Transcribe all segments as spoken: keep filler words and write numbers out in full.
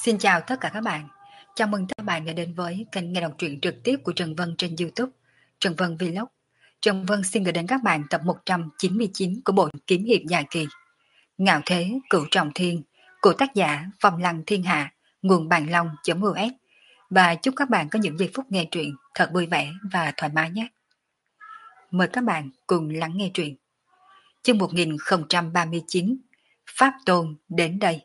Xin chào tất cả các bạn. Chào mừng các bạn đã đến với kênh nghe đọc truyện trực tiếp của Trần Vân trên YouTube, Trần Vân Vlog. Trần Vân xin gửi đến các bạn tập một trăm chín mươi chín của bộ kiếm hiệp dài kỳ Ngạo Thế Cửu Trọng Thiên của tác giả Phong Lăng Thiên Hạ, nguồn bàn long.us. Và chúc các bạn có những giây phút nghe truyện thật vui vẻ và thoải mái nhé. Mời các bạn cùng lắng nghe truyện. Chương một nghìn không trăm ba mươi chín, Pháp Tôn đến đây.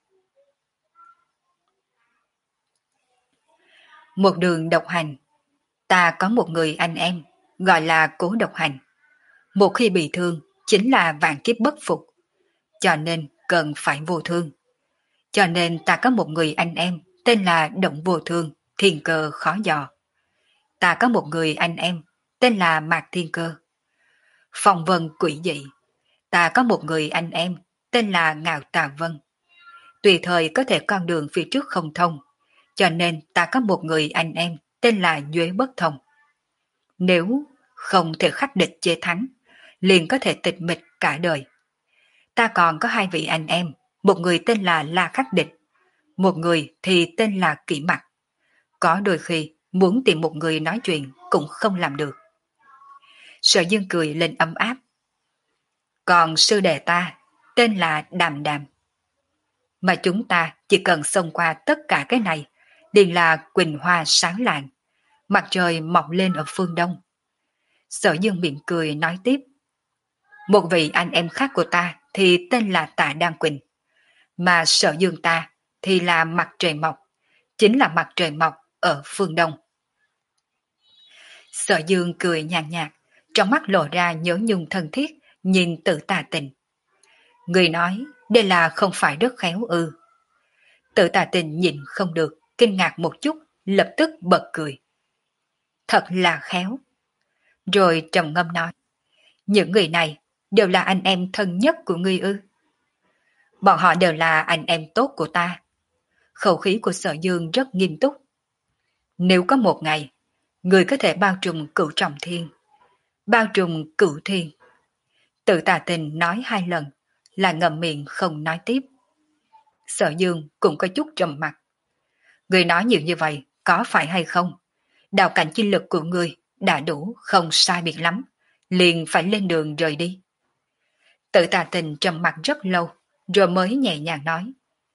Một đường độc hành. Ta có một người anh em, gọi là Cố Độc Hành. Một khi bị thương, chính là vạn kiếp bất phục. Cho nên cần phải vô thương. Cho nên ta có một người anh em, tên là Động Vô Thương, thiên cơ khó dò. Ta có một người anh em, tên là Mạc Thiên Cơ. Phong vân quỷ dị. Ta có một người anh em, tên là Ngạo Tà Vân. Tùy thời có thể con đường phía trước không thông. Cho nên ta có một người anh em, tên là Nhuế Bất Thông. Nếu không thể khắc địch chế thắng, liền có thể tịch mịch cả đời. Ta còn có hai vị anh em, một người tên là La Khắc Địch, một người thì tên là Kỷ Mặc. Có đôi khi muốn tìm một người nói chuyện cũng không làm được. Sở Dương cười lên ấm áp. Còn sư đệ ta tên là Đàm Đàm. Mà chúng ta chỉ cần xông qua tất cả cái này, liền là quỳnh hoa sáng lạng, mặt trời mọc lên ở phương đông. Sở Dương miệng cười nói tiếp. Một vị anh em khác của ta thì tên là Tạ Đan Quỳnh, mà Sở Dương ta thì là mặt trời mọc, chính là mặt trời mọc ở phương đông. Sở Dương cười nhàn nhạt, trong mắt lộ ra nhớ nhung thân thiết, nhìn Tử Tà Tình. Người nói đây là không phải rất khéo ư? Tử Tà Tình nhịn không được, kinh ngạc một chút, lập tức bật cười. Thật là khéo. Rồi trầm ngâm nói. Những người này đều là anh em thân nhất của ngươi ư? Bọn họ đều là anh em tốt của ta. Khẩu khí của Sở Dương rất nghiêm túc. Nếu có một ngày, ngươi có thể bao trùm cửu trọng thiên, bao trùm cửu thiên. Tử Tà Tình nói hai lần, là ngậm miệng không nói tiếp. Sở Dương cũng có chút trầm mặt. Ngươi nói nhiều như vậy, có phải hay không? Đạo cảnh chi lực của ngươi đã đủ, không sai biệt lắm, liền phải lên đường rời đi. Tử Tà Tình trầm mặt rất lâu, rồi mới nhẹ nhàng nói.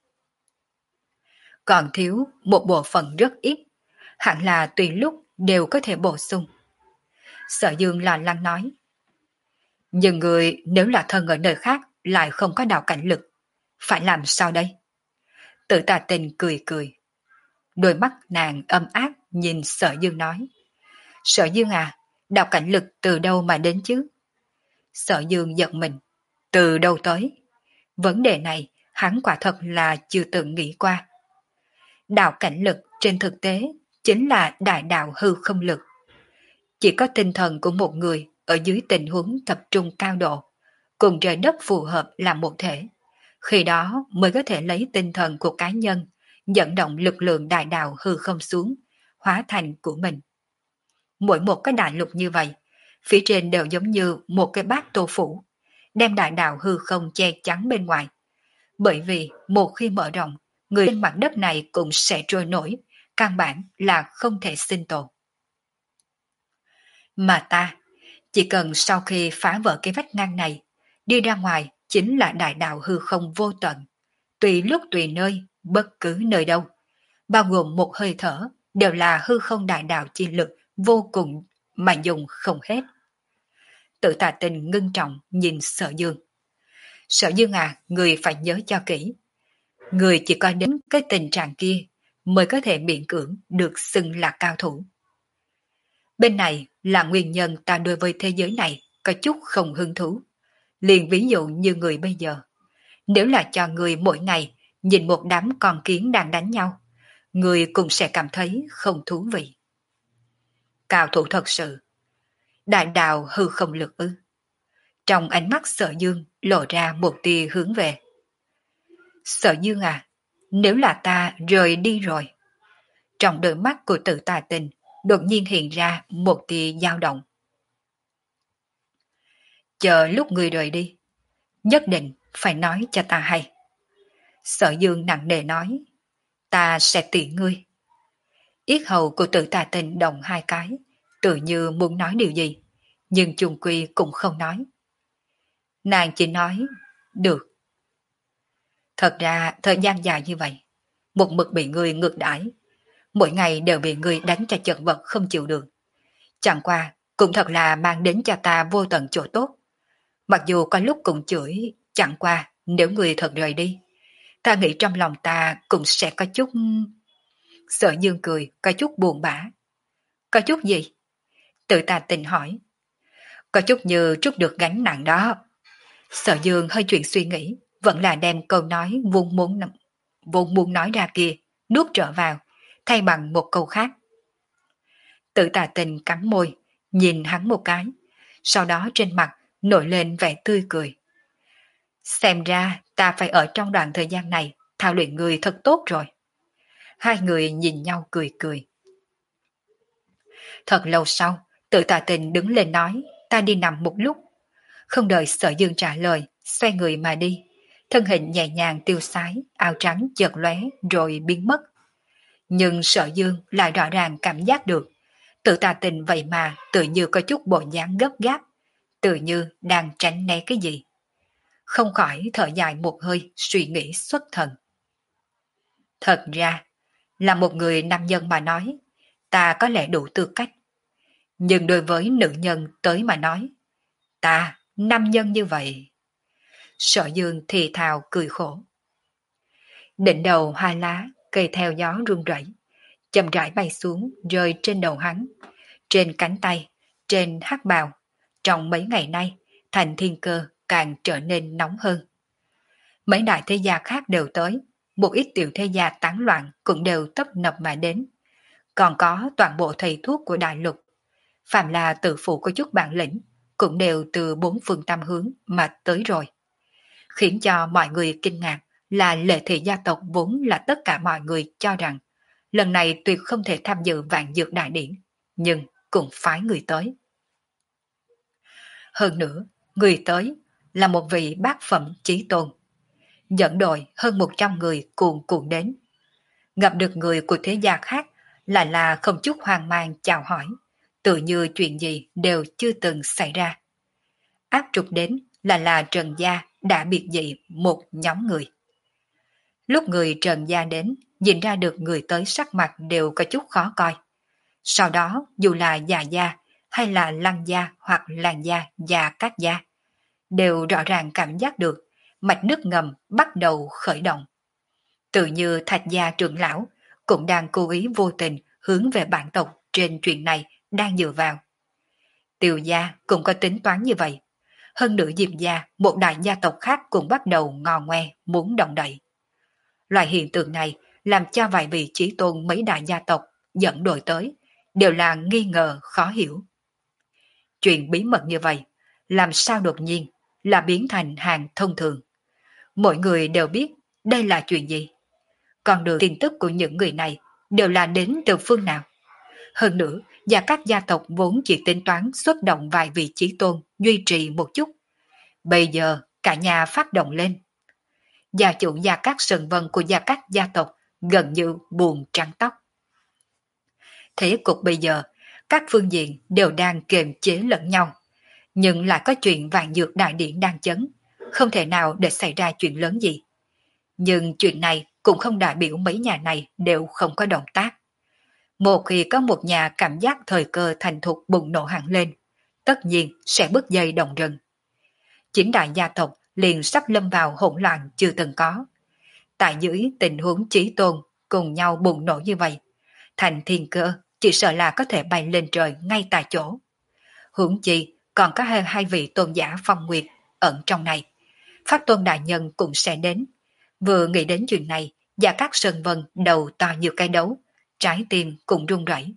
Còn thiếu một bộ phận rất ít, hẳn là tùy lúc đều có thể bổ sung. Sở Dương lo lắng nói. Nhưng người nếu là thân ở nơi khác lại không có đạo cảnh lực, phải làm sao đây? Tử Tà Tình cười cười. Đôi mắt nàng âm áp nhìn Sở Dương nói. Sở Dương à, đạo cảnh lực từ đâu mà đến chứ? Sở Dương giật mình. Từ đâu tới? Vấn đề này hắn quả thật là chưa từng nghĩ qua. Đạo cảnh lực trên thực tế chính là đại đạo hư không lực. Chỉ có tinh thần của một người ở dưới tình huống tập trung cao độ, cùng trời đất phù hợp làm một thể. Khi đó mới có thể lấy tinh thần của cá nhân, dẫn động lực lượng đại đạo hư không xuống, hóa thành của mình. Mỗi một cái đại lục như vậy, phía trên đều giống như một cái bát tô phủ, đem đại đạo hư không che chắn bên ngoài. Bởi vì một khi mở rộng, người trên mặt đất này cũng sẽ trôi nổi, căn bản là không thể sinh tồn. Mà ta, chỉ cần sau khi phá vỡ cái vách ngăn này, đi ra ngoài chính là đại đạo hư không vô tận, tùy lúc tùy nơi, bất cứ nơi đâu, bao gồm một hơi thở, đều là hư không đại đạo chi lực vô cùng mà dùng không hết. Tử Tà Tình ngưng trọng nhìn Sở Dương. Sở Dương à, người phải nhớ cho kỹ. Người chỉ coi đến cái tình trạng kia mới có thể miễn cưỡng được xưng là cao thủ. Bên này là nguyên nhân ta đối với thế giới này có chút không hứng thú. Liền ví dụ như người bây giờ. Nếu là cho người mỗi ngày nhìn một đám con kiến đang đánh nhau, người cũng sẽ cảm thấy không thú vị. Cao thủ thật sự. Đại đạo hư không lực ư? Trong ánh mắt Sở Dương lộ ra một tia hướng về. Sở Dương à, nếu là ta rời đi rồi. Trong đôi mắt của Tử Tà Tình đột nhiên hiện ra một tia dao động. Chờ lúc người rời đi, nhất định phải nói cho ta hay. Sở Dương nặng nề nói. Ta sẽ tiễn ngươi. Yết hầu của Tử Tà Tình động hai cái, tự như muốn nói điều gì, nhưng chung quy cũng không nói. Nàng chỉ nói, được. Thật ra thời gian dài như vậy, một mực bị người ngược đãi, mỗi ngày đều bị người đánh cho chật vật không chịu được. Chẳng qua cũng thật là mang đến cho ta vô tận chỗ tốt. Mặc dù có lúc cũng chửi, chẳng qua nếu người thật rời đi, ta nghĩ trong lòng ta cũng sẽ có chút... Sở Dương cười, có chút buồn bã. Có chút gì? Tự Tà Tình hỏi. Có chút như trút được gánh nặng đó. Sở Dương hơi chuyển suy nghĩ, vẫn là đem câu nói vốn muốn, vốn muốn nói ra kia, nuốt trở vào, thay bằng một câu khác. Tự Tà Tình cắn môi, nhìn hắn một cái, sau đó trên mặt nổi lên vẻ tươi cười. Xem ra ta phải ở trong đoạn thời gian này thao luyện người thật tốt rồi. Hai người nhìn nhau cười cười. Thật lâu sau, Tự Tà Tình đứng lên nói, ta đi nằm một lúc. Không đợi Sở Dương trả lời, xoay người mà đi. Thân hình nhẹ nhàng tiêu sái, áo trắng chợt lóe rồi biến mất. Nhưng Sở Dương lại rõ ràng cảm giác được. Tự Tà Tình vậy mà tự như có chút bộ dáng gấp gáp, tự như đang tránh né cái gì. Không khỏi thở dài một hơi, suy nghĩ xuất thần. Thật ra, là một người nam nhân mà nói, ta có lẽ đủ tư cách. Nhưng đối với nữ nhân tới mà nói, ta, nam nhân như vậy. Sở Dương thì thào cười khổ. Đỉnh đầu hai lá, cây theo gió rung rẩy, chậm rãi bay xuống rơi trên đầu hắn, trên cánh tay, trên hắc bào. Trong mấy ngày nay, thành thiên cơ càng trở nên nóng hơn. Mấy đại thế gia khác đều tới, một ít tiểu thế gia tán loạn cũng đều tấp nập mà đến. Còn có toàn bộ thầy thuốc của đại lục. Phạm là tự phụ có chút bản lĩnh, cũng đều từ bốn phương tam hướng mà tới rồi. Khiến cho mọi người kinh ngạc là Lệ Thị gia tộc vốn là tất cả mọi người cho rằng lần này tuyệt không thể tham dự vạn dược đại điển, nhưng cũng phái người tới. Hơn nữa, người tới là một vị bát phẩm chí tôn. Dẫn đội hơn một trăm người cuồn cuộn đến. Gặp được người của thế gia khác lại là không chút hoang mang chào hỏi, tự như chuyện gì đều chưa từng xảy ra. Áp trục đến là là Trần Gia đã biệt dị một nhóm người. Lúc người Trần Gia đến, nhìn ra được người tới sắc mặt đều có chút khó coi. Sau đó dù là già gia hay là lăng gia hoặc làng gia và các gia, đều rõ ràng cảm giác được mạch nước ngầm bắt đầu khởi động. Tự như Thạch gia trưởng lão cũng đang cố ý vô tình hướng về bản tộc trên chuyện này đang dựa vào. Tiều gia cũng có tính toán như vậy. Hơn nữa Diệp gia, một đại gia tộc khác cũng bắt đầu ngò ngoe muốn động đậy. Loại hiện tượng này làm cho vài vị chí tôn mấy đại gia tộc dẫn đội tới đều là nghi ngờ khó hiểu. Chuyện bí mật như vậy, làm sao đột nhiên là biến thành hàng thông thường. Mỗi người đều biết đây là chuyện gì. Còn được tin tức của những người này đều là đến từ phương nào. Hơn nữa, và các gia tộc vốn chỉ tính toán xuất động vài vị chí tôn duy trì một chút. Bây giờ cả nhà phát động lên. Gia chủ Gia Cát Sần Vân của Gia Cát gia tộc gần như buồn trắng tóc. Thế cục bây giờ, các phương diện đều đang kiềm chế lẫn nhau. Nhưng lại có chuyện vạn dược đại điển đang chấn, không thể nào để xảy ra chuyện lớn gì. Nhưng chuyện này cũng không đại biểu mấy nhà này đều không có động tác. Một khi có một nhà cảm giác thời cơ thành thục bùng nổ hẳn lên, tất nhiên sẽ bứt dây động rừng. Chính đại gia tộc liền sắp lâm vào hỗn loạn chưa từng có. Tại dưới tình huống chí tôn cùng nhau bùng nổ như vậy, thành thiên cơ chỉ sợ là có thể bay lên trời ngay tại chỗ. Huống chi còn có hơn hai vị tôn giả phong nguyệt ẩn trong này. Pháp tôn đại nhân cũng sẽ đến. Vừa nghĩ đến chuyện này, Gia Cát Sơn Vân đầu to như cái đấu, trái tim cũng run rẩy.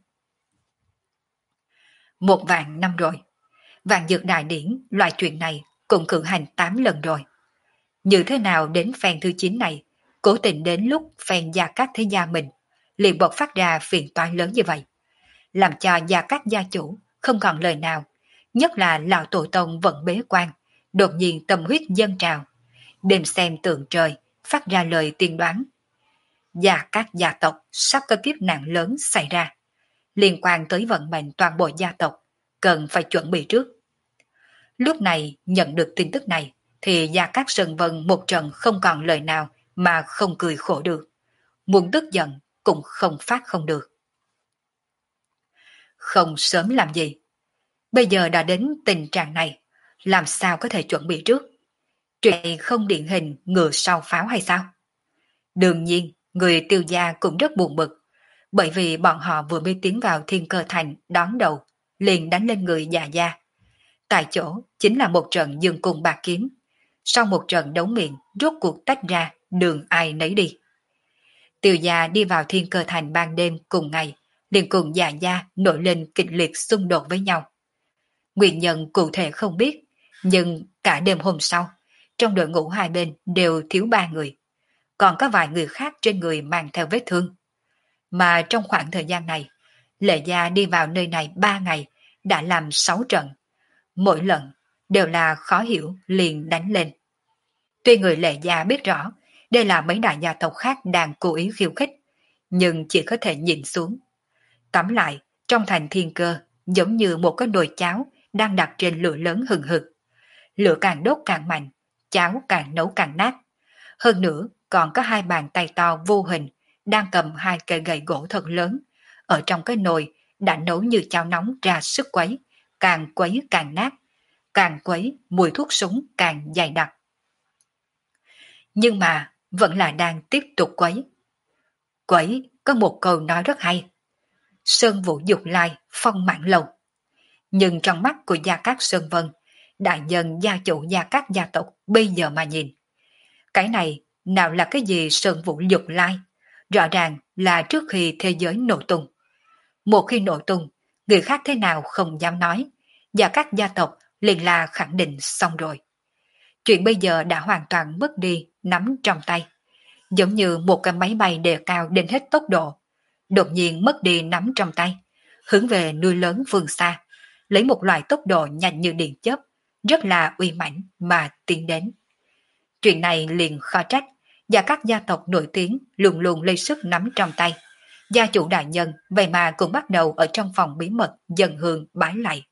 Một vạn năm rồi, vạn dược đại điển loại chuyện này cũng cử hành tám lần rồi. Như thế nào đến phen thứ chín này, cố tình đến lúc phen Gia Cát thế gia mình, liền bộc phát ra phiền toái lớn như vậy. Làm cho Gia Cát gia chủ không còn lời nào, nhất là lão tổ tông vẫn bế quan, đột nhiên tâm huyết dâng trào. Đêm xem tượng trời, phát ra lời tiên đoán. và các gia tộc sắp có kiếp nạn lớn xảy ra, liên quan tới vận mệnh toàn bộ gia tộc, cần phải chuẩn bị trước. Lúc này nhận được tin tức này, thì Gia Cát Sơn Vân một trận không còn lời nào mà không cười khổ được. Muốn tức giận cũng không phát không được. Không sớm làm gì? Bây giờ đã đến tình trạng này, làm sao có thể chuẩn bị trước? Chuyện này không điển hình ngựa sau pháo hay sao? Đương nhiên, người Tiêu gia cũng rất buồn bực, bởi vì bọn họ vừa mới tiến vào Thiên Cơ Thành đón đầu, liền đánh lên người Dạ gia. Tại chỗ chính là một trận dương cung bạc kiếm. Sau một trận đấu miệng, rốt cuộc tách ra, đường ai nấy đi. Tiêu gia đi vào Thiên Cơ Thành ban đêm cùng ngày, liền cùng Dạ gia nổi lên kịch liệt xung đột với nhau. Nguyên nhân cụ thể không biết, nhưng cả đêm hôm sau, trong đội ngũ hai bên đều thiếu ba người. Còn có vài người khác trên người mang theo vết thương. Mà trong khoảng thời gian này, Lệ gia đi vào nơi này ba ngày, đã làm sáu trận. Mỗi lần đều là khó hiểu liền đánh lên. Tuy người Lệ gia biết rõ đây là mấy đại gia tộc khác đang cố ý khiêu khích, nhưng chỉ có thể nhìn xuống. Tóm lại, trong thành Thiên Cơ giống như một cái nồi cháo đang đặt trên lửa lớn hừng hực. Lửa càng đốt càng mạnh, cháo càng nấu càng nát. Hơn nữa còn có hai bàn tay to vô hình đang cầm hai cây gậy gỗ thật lớn, ở trong cái nồi đã nấu như cháo nóng ra sức quấy, càng quấy càng nát, càng quấy mùi thuốc súng càng dày đặc. Nhưng mà vẫn là đang tiếp tục quấy. Quấy có một câu nói rất hay: Sơn vũ dục lai, phong mãn lầu. Nhưng trong mắt của Gia Cát Sơn Vân, đại nhân gia chủ Gia Cát gia tộc bây giờ mà nhìn, cái này nào là cái gì sơn vũ dục lai, rõ ràng là trước khi thế giới nổ tung. Một khi nổ tung, người khác thế nào không dám nói, Gia Cát gia tộc liền là khẳng định xong rồi. Chuyện bây giờ đã hoàn toàn mất đi nắm trong tay, giống như một cái máy bay đề cao đến hết tốc độ, đột nhiên mất đi nắm trong tay, hướng về núi lớn phương xa, lấy một loại tốc độ nhanh như điện chớp, rất là uy mãnh mà tiến đến. Chuyện này liền khó trách, và các gia tộc nổi tiếng luôn luôn lấy sức nắm trong tay. Gia chủ đại nhân vậy mà cũng bắt đầu ở trong phòng bí mật dần hương bái lạy.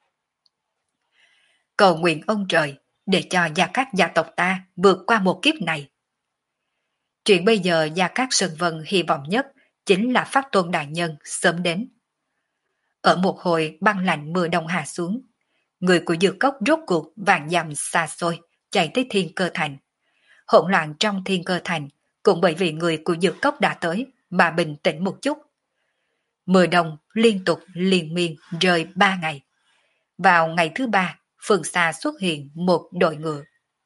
Cầu nguyện ông trời để cho Gia Cát gia tộc ta vượt qua một kiếp này. Chuyện bây giờ Gia Cát Sơn Vân hy vọng nhất chính là Pháp Tôn đại nhân sớm đến. Ở một hồi băng lạnh mưa đông hạ xuống, người của Dược Cốc rốt cuộc vàng dặm xa xôi chạy tới Thiên Cơ Thành. Hỗn loạn trong Thiên Cơ Thành cũng bởi vì người của Dược Cốc đã tới mà bình tĩnh một chút. Mưa đông liên tục liên miên rơi ba ngày. Vào ngày thứ ba, phương xa xuất hiện một đội ngựa.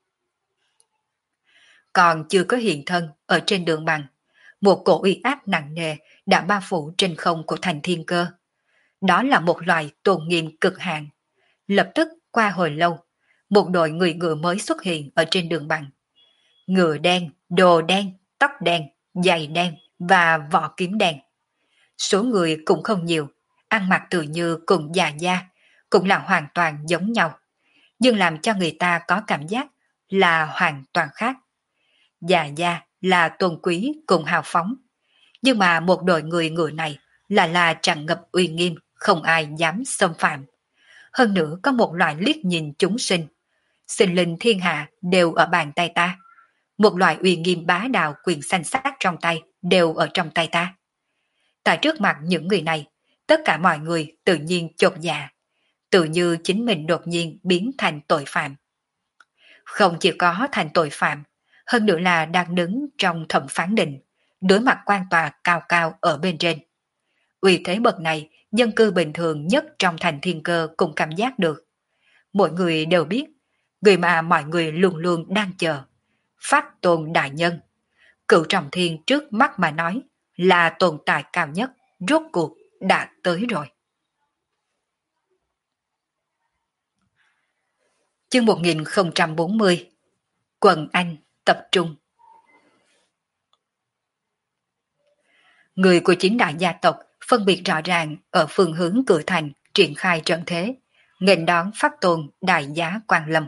Còn chưa có hiện thân ở trên đường bằng, một cổ uy áp nặng nề đã bao phủ trên không của thành Thiên Cơ. Đó là một loài tôn nghiêm cực hạn. Lập tức qua hồi lâu, một đội người ngựa mới xuất hiện ở trên đường bằng. Ngựa đen, đồ đen, tóc đen, giày đen và vỏ kiếm đen. Số người cũng không nhiều, ăn mặc tự như cùng già da, cũng là hoàn toàn giống nhau, nhưng làm cho người ta có cảm giác là hoàn toàn khác. Già da là tôn quý cùng hào phóng, nhưng mà một đội người ngựa này là là tràn ngập uy nghiêm, không ai dám xâm phạm. Hơn nữa có một loại liếc nhìn chúng sinh, sinh linh thiên hạ đều ở bàn tay ta. Một loại uy nghiêm bá đạo quyền sanh sát trong tay đều ở trong tay ta. Tại trước mặt những người này, tất cả mọi người tự nhiên chột dạ, tự như chính mình đột nhiên biến thành tội phạm. Không chỉ có thành tội phạm, hơn nữa là đang đứng trong thẩm phán đình, đối mặt quan tòa cao cao ở bên trên. Uy thế bậc này, dân cư bình thường nhất trong thành Thiên Cơ cũng cảm giác được. Mỗi người đều biết, người mà mọi người luôn luôn đang chờ, Pháp Tôn đại nhân. Cửu trọng thiên trước mắt mà nói là tồn tại cao nhất, rốt cuộc đã tới rồi. Chương một nghìn không trăm bốn mươi. Quần Anh tập trung. Người của chín đại gia tộc phân biệt rõ ràng ở phương hướng cửa thành triển khai trận thế, nghênh đón Pháp Tôn đại giá Quan Lâm.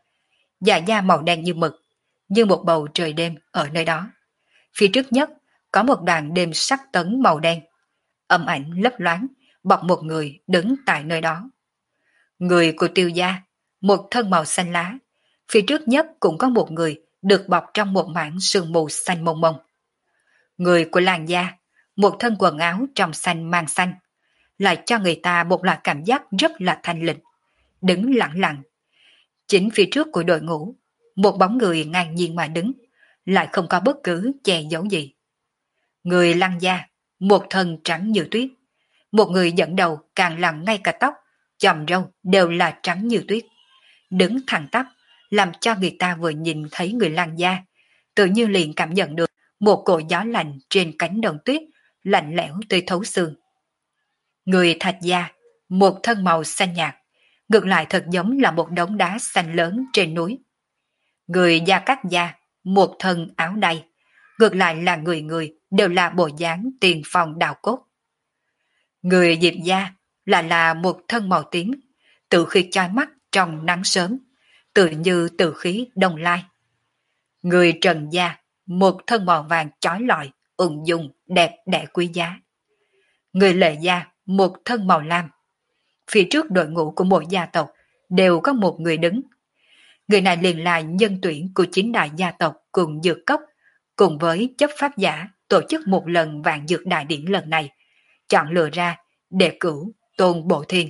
Dạ da màu đen như mực, như một bầu trời đêm ở nơi đó. Phía trước nhất có một đoàn đêm sắc tấn màu đen, âm ảnh lấp loáng, bọc một người đứng tại nơi đó. Người của Tiêu gia, một thân màu xanh lá, phía trước nhất cũng có một người được bọc trong một mảng sương mù xanh mông mông. Người của Lan gia, một thân quần áo trong xanh mang xanh, lại cho người ta một loại cảm giác rất là thanh lịch, đứng lặng lặng. Chính phía trước của đội ngũ, một bóng người ngang nhiên mà đứng, lại không có bất cứ che giấu gì. Người Lăng gia, một thân trắng như tuyết, một người dẫn đầu càng làm ngay cả tóc, chòm râu đều là trắng như tuyết, đứng thẳng tắp, làm cho người ta vừa nhìn thấy người Lăng gia, tự nhiên liền cảm nhận được một cỗ gió lạnh trên cánh đồng tuyết, lạnh lẽo tới thấu xương. Người Thạch gia, một thân màu xanh nhạt, ngược lại thật giống là một đống đá xanh lớn trên núi. Người Gia Cát gia, một thân áo đay, ngược lại là người người đều là bộ dáng tiền phong đào cốt. Người Diệp gia lại là một thân màu tím, tự khí chói mắt trong nắng sớm, tự như tự khí đông lai. Người Trần gia, một thân màu vàng chói lọi, ung dung, đẹp đẽ quý giá. Người Lệ gia, một thân màu lam. Phía trước đội ngũ của mỗi gia tộc đều có một người đứng. Người này liền là nhân tuyển của chính đại gia tộc cùng dược cốc, cùng với chấp pháp giả tổ chức một lần vạn dược đại điển lần này, chọn lựa ra để cửu tôn bộ thiên.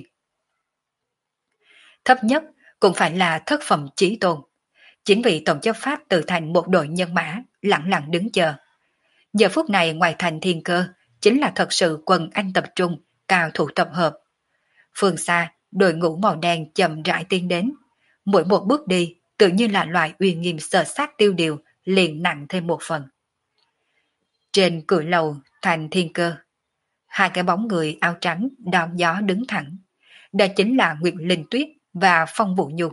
Thấp nhất cũng phải là thất phẩm chí tôn. Chính vì tổng chấp pháp tự thành một đội nhân mã lặng lặng đứng chờ. Giờ phút này ngoài thành thiên cơ chính là thật sự quần anh tập trung, cao thủ tập hợp. Phương xa, đội ngũ màu đen chậm rãi tiến đến. Mỗi một bước đi tự nhiên là loại uy nghiêm sợ sát tiêu điều liền nặng thêm một phần. Trên cửa lầu thành thiên cơ, hai cái bóng người áo trắng đón gió đứng thẳng. Đó chính là Nguyệt Linh Tuyết và Phong Vũ Nhu.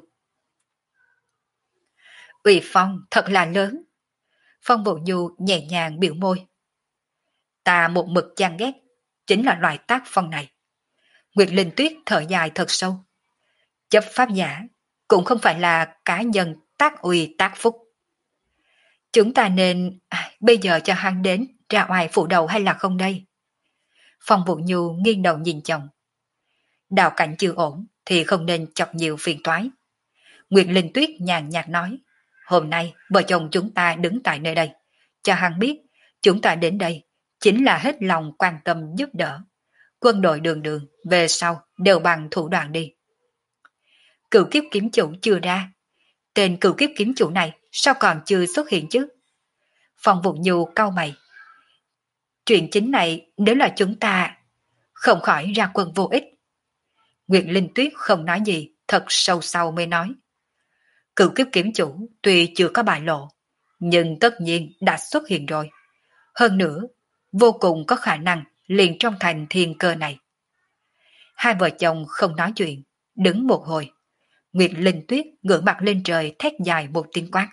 Uy phong thật là lớn. Phong Vũ Nhu nhẹ nhàng biểu môi. Ta một mực chán ghét chính là loại tác phong này. Nguyệt Linh Tuyết thở dài thật sâu. Chấp pháp giả cũng không phải là cá nhân tác uy tác phúc. Chúng ta nên à, bây giờ cho hắn đến ra ngoài phủ đầu hay là không đây? Phong Vũ Nhu nghiêng đầu nhìn chồng. Đạo cảnh chưa ổn thì không nên chọc nhiều phiền toái. Nguyệt Linh Tuyết nhàn nhạt nói. Hôm nay vợ chồng chúng ta đứng tại nơi đây, cho hắn biết chúng ta đến đây chính là hết lòng quan tâm giúp đỡ. Quân đội đường đường về sau đều bằng thủ đoạn đi. Cửu kiếp kiếm chủ chưa ra. Tên cửu kiếp kiếm chủ này sao còn chưa xuất hiện chứ? Phong Vũ Nhu cau mày. Chuyện chính này nếu là chúng ta không khỏi ra quân vô ích. Nguyệt Linh Tuyết không nói gì, thật sâu sau mới nói. Cửu kiếp kiếm chủ tuy chưa có bại lộ, nhưng tất nhiên đã xuất hiện rồi. Hơn nữa, vô cùng có khả năng liền trong thành thiên cơ này. Hai vợ chồng không nói chuyện, đứng một hồi. Nguyệt Linh Tuyết ngửa mặt lên trời thét dài một tiếng quát.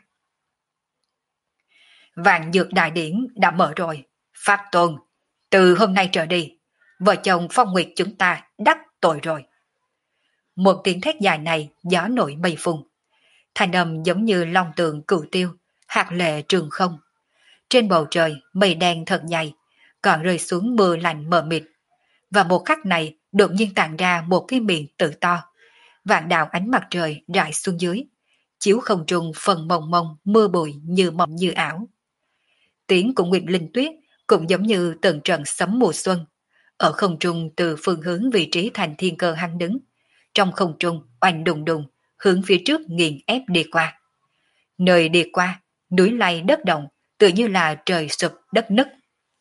Vạn dược đại điển đã mở rồi. Pháp Tôn, từ hôm nay trở đi, vợ chồng Phong Nguyệt chúng ta đắc tội rồi. Một tiếng thét dài này gió nổi mây phun. Thanh âm giống như long tường cửu tiêu, hạt lệ trường không. Trên bầu trời mây đen thật dày, còn rơi xuống mưa lạnh mờ mịt. Và một khắc này đột nhiên tàn ra một cái miệng tự to. Vạn đạo ánh mặt trời rải xuống dưới, chiếu không trung phần mông mông mưa bụi như mộng như ảo. Tiếng của Nguyệt Linh Tuyết cũng giống như từng trận sấm mùa xuân. Ở không trung từ phương hướng vị trí thành thiên cơ hăng đứng, trong không trung oanh đùng đùng hướng phía trước nghiền ép đi qua. Nơi đi qua, núi lay đất động, tự như là trời sụp đất nứt.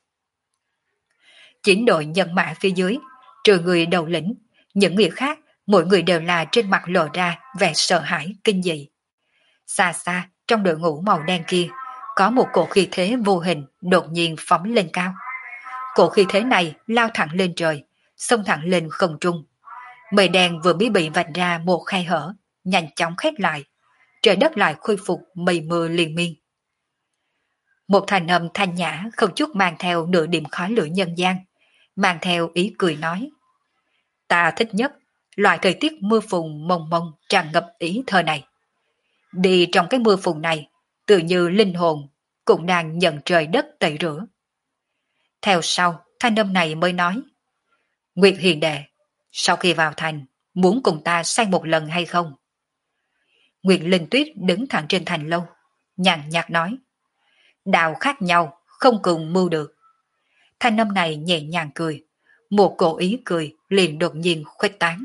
Chín đội nhân mã phía dưới, trừ người đầu lĩnh, những người khác, mỗi người đều là trên mặt lộ ra vẻ sợ hãi kinh dị. Xa xa, trong đội ngũ màu đen kia, có một cổ khí thế vô hình đột nhiên phóng lên cao. Cổ khí thế này lao thẳng lên trời, xông thẳng lên không trung. Mây đen vừa mới bị vạch ra một khe hở, nhanh chóng khép lại. Trời đất lại khôi phục mây mưa liên miên. Một thành âm thanh nhã không chút mang theo nửa điểm khói lửa nhân gian, mang theo ý cười nói. Ta thích nhất loại thời tiết mưa phùn mông mông tràn ngập ý thơ này. Đi trong cái mưa phùn này, tự như linh hồn cũng đang nhận trời đất tẩy rửa. Theo sau, thanh âm này mới nói. Nguyệt Hiền Đệ, sau khi vào thành, muốn cùng ta sang một lần hay không? Nguyệt Linh Tuyết đứng thẳng trên thành lâu, nhàn nhạt nói. Đạo khác nhau, không cùng mưu được. Thanh âm này nhẹ nhàng cười, một cổ ý cười liền đột nhiên khuếch tán.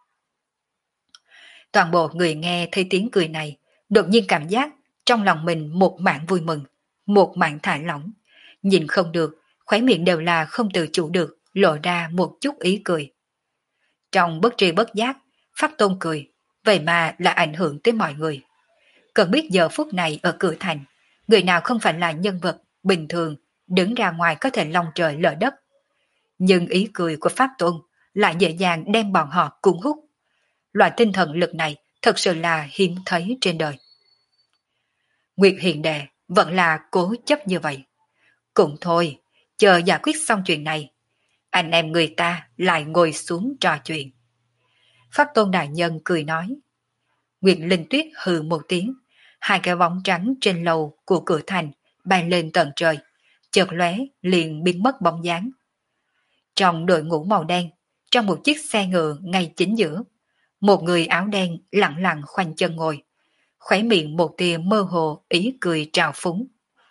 Toàn bộ người nghe thấy tiếng cười này, đột nhiên cảm giác trong lòng mình một mảng vui mừng, một mảng thả lỏng. Nhìn không được, khóe miệng đều là không tự chủ được, lộ ra một chút ý cười. Trong bất tri bất giác, Pháp Tôn cười, vậy mà là ảnh hưởng tới mọi người. Cần biết giờ phút này ở cửa thành, người nào không phải là nhân vật bình thường, đứng ra ngoài có thể long trời lở đất. Nhưng ý cười của Pháp Tôn lại dễ dàng đem bọn họ cuốn hút. Loại tinh thần lực này thật sự là hiếm thấy trên đời. Nguyệt Hiền Đệ vẫn là cố chấp như vậy. Cũng thôi, chờ giải quyết xong chuyện này, anh em người ta lại ngồi xuống trò chuyện. Pháp Tôn Đại Nhân cười nói. Nguyệt Linh Tuyết hừ một tiếng, hai cái bóng trắng trên lầu của cửa thành bay lên tận trời, chợt lóe liền biến mất bóng dáng. Trong đội ngũ màu đen, trong một chiếc xe ngựa ngay chính giữa, một người áo đen lặng lặng khoanh chân ngồi, khóe miệng một tia mơ hồ ý cười trào phúng.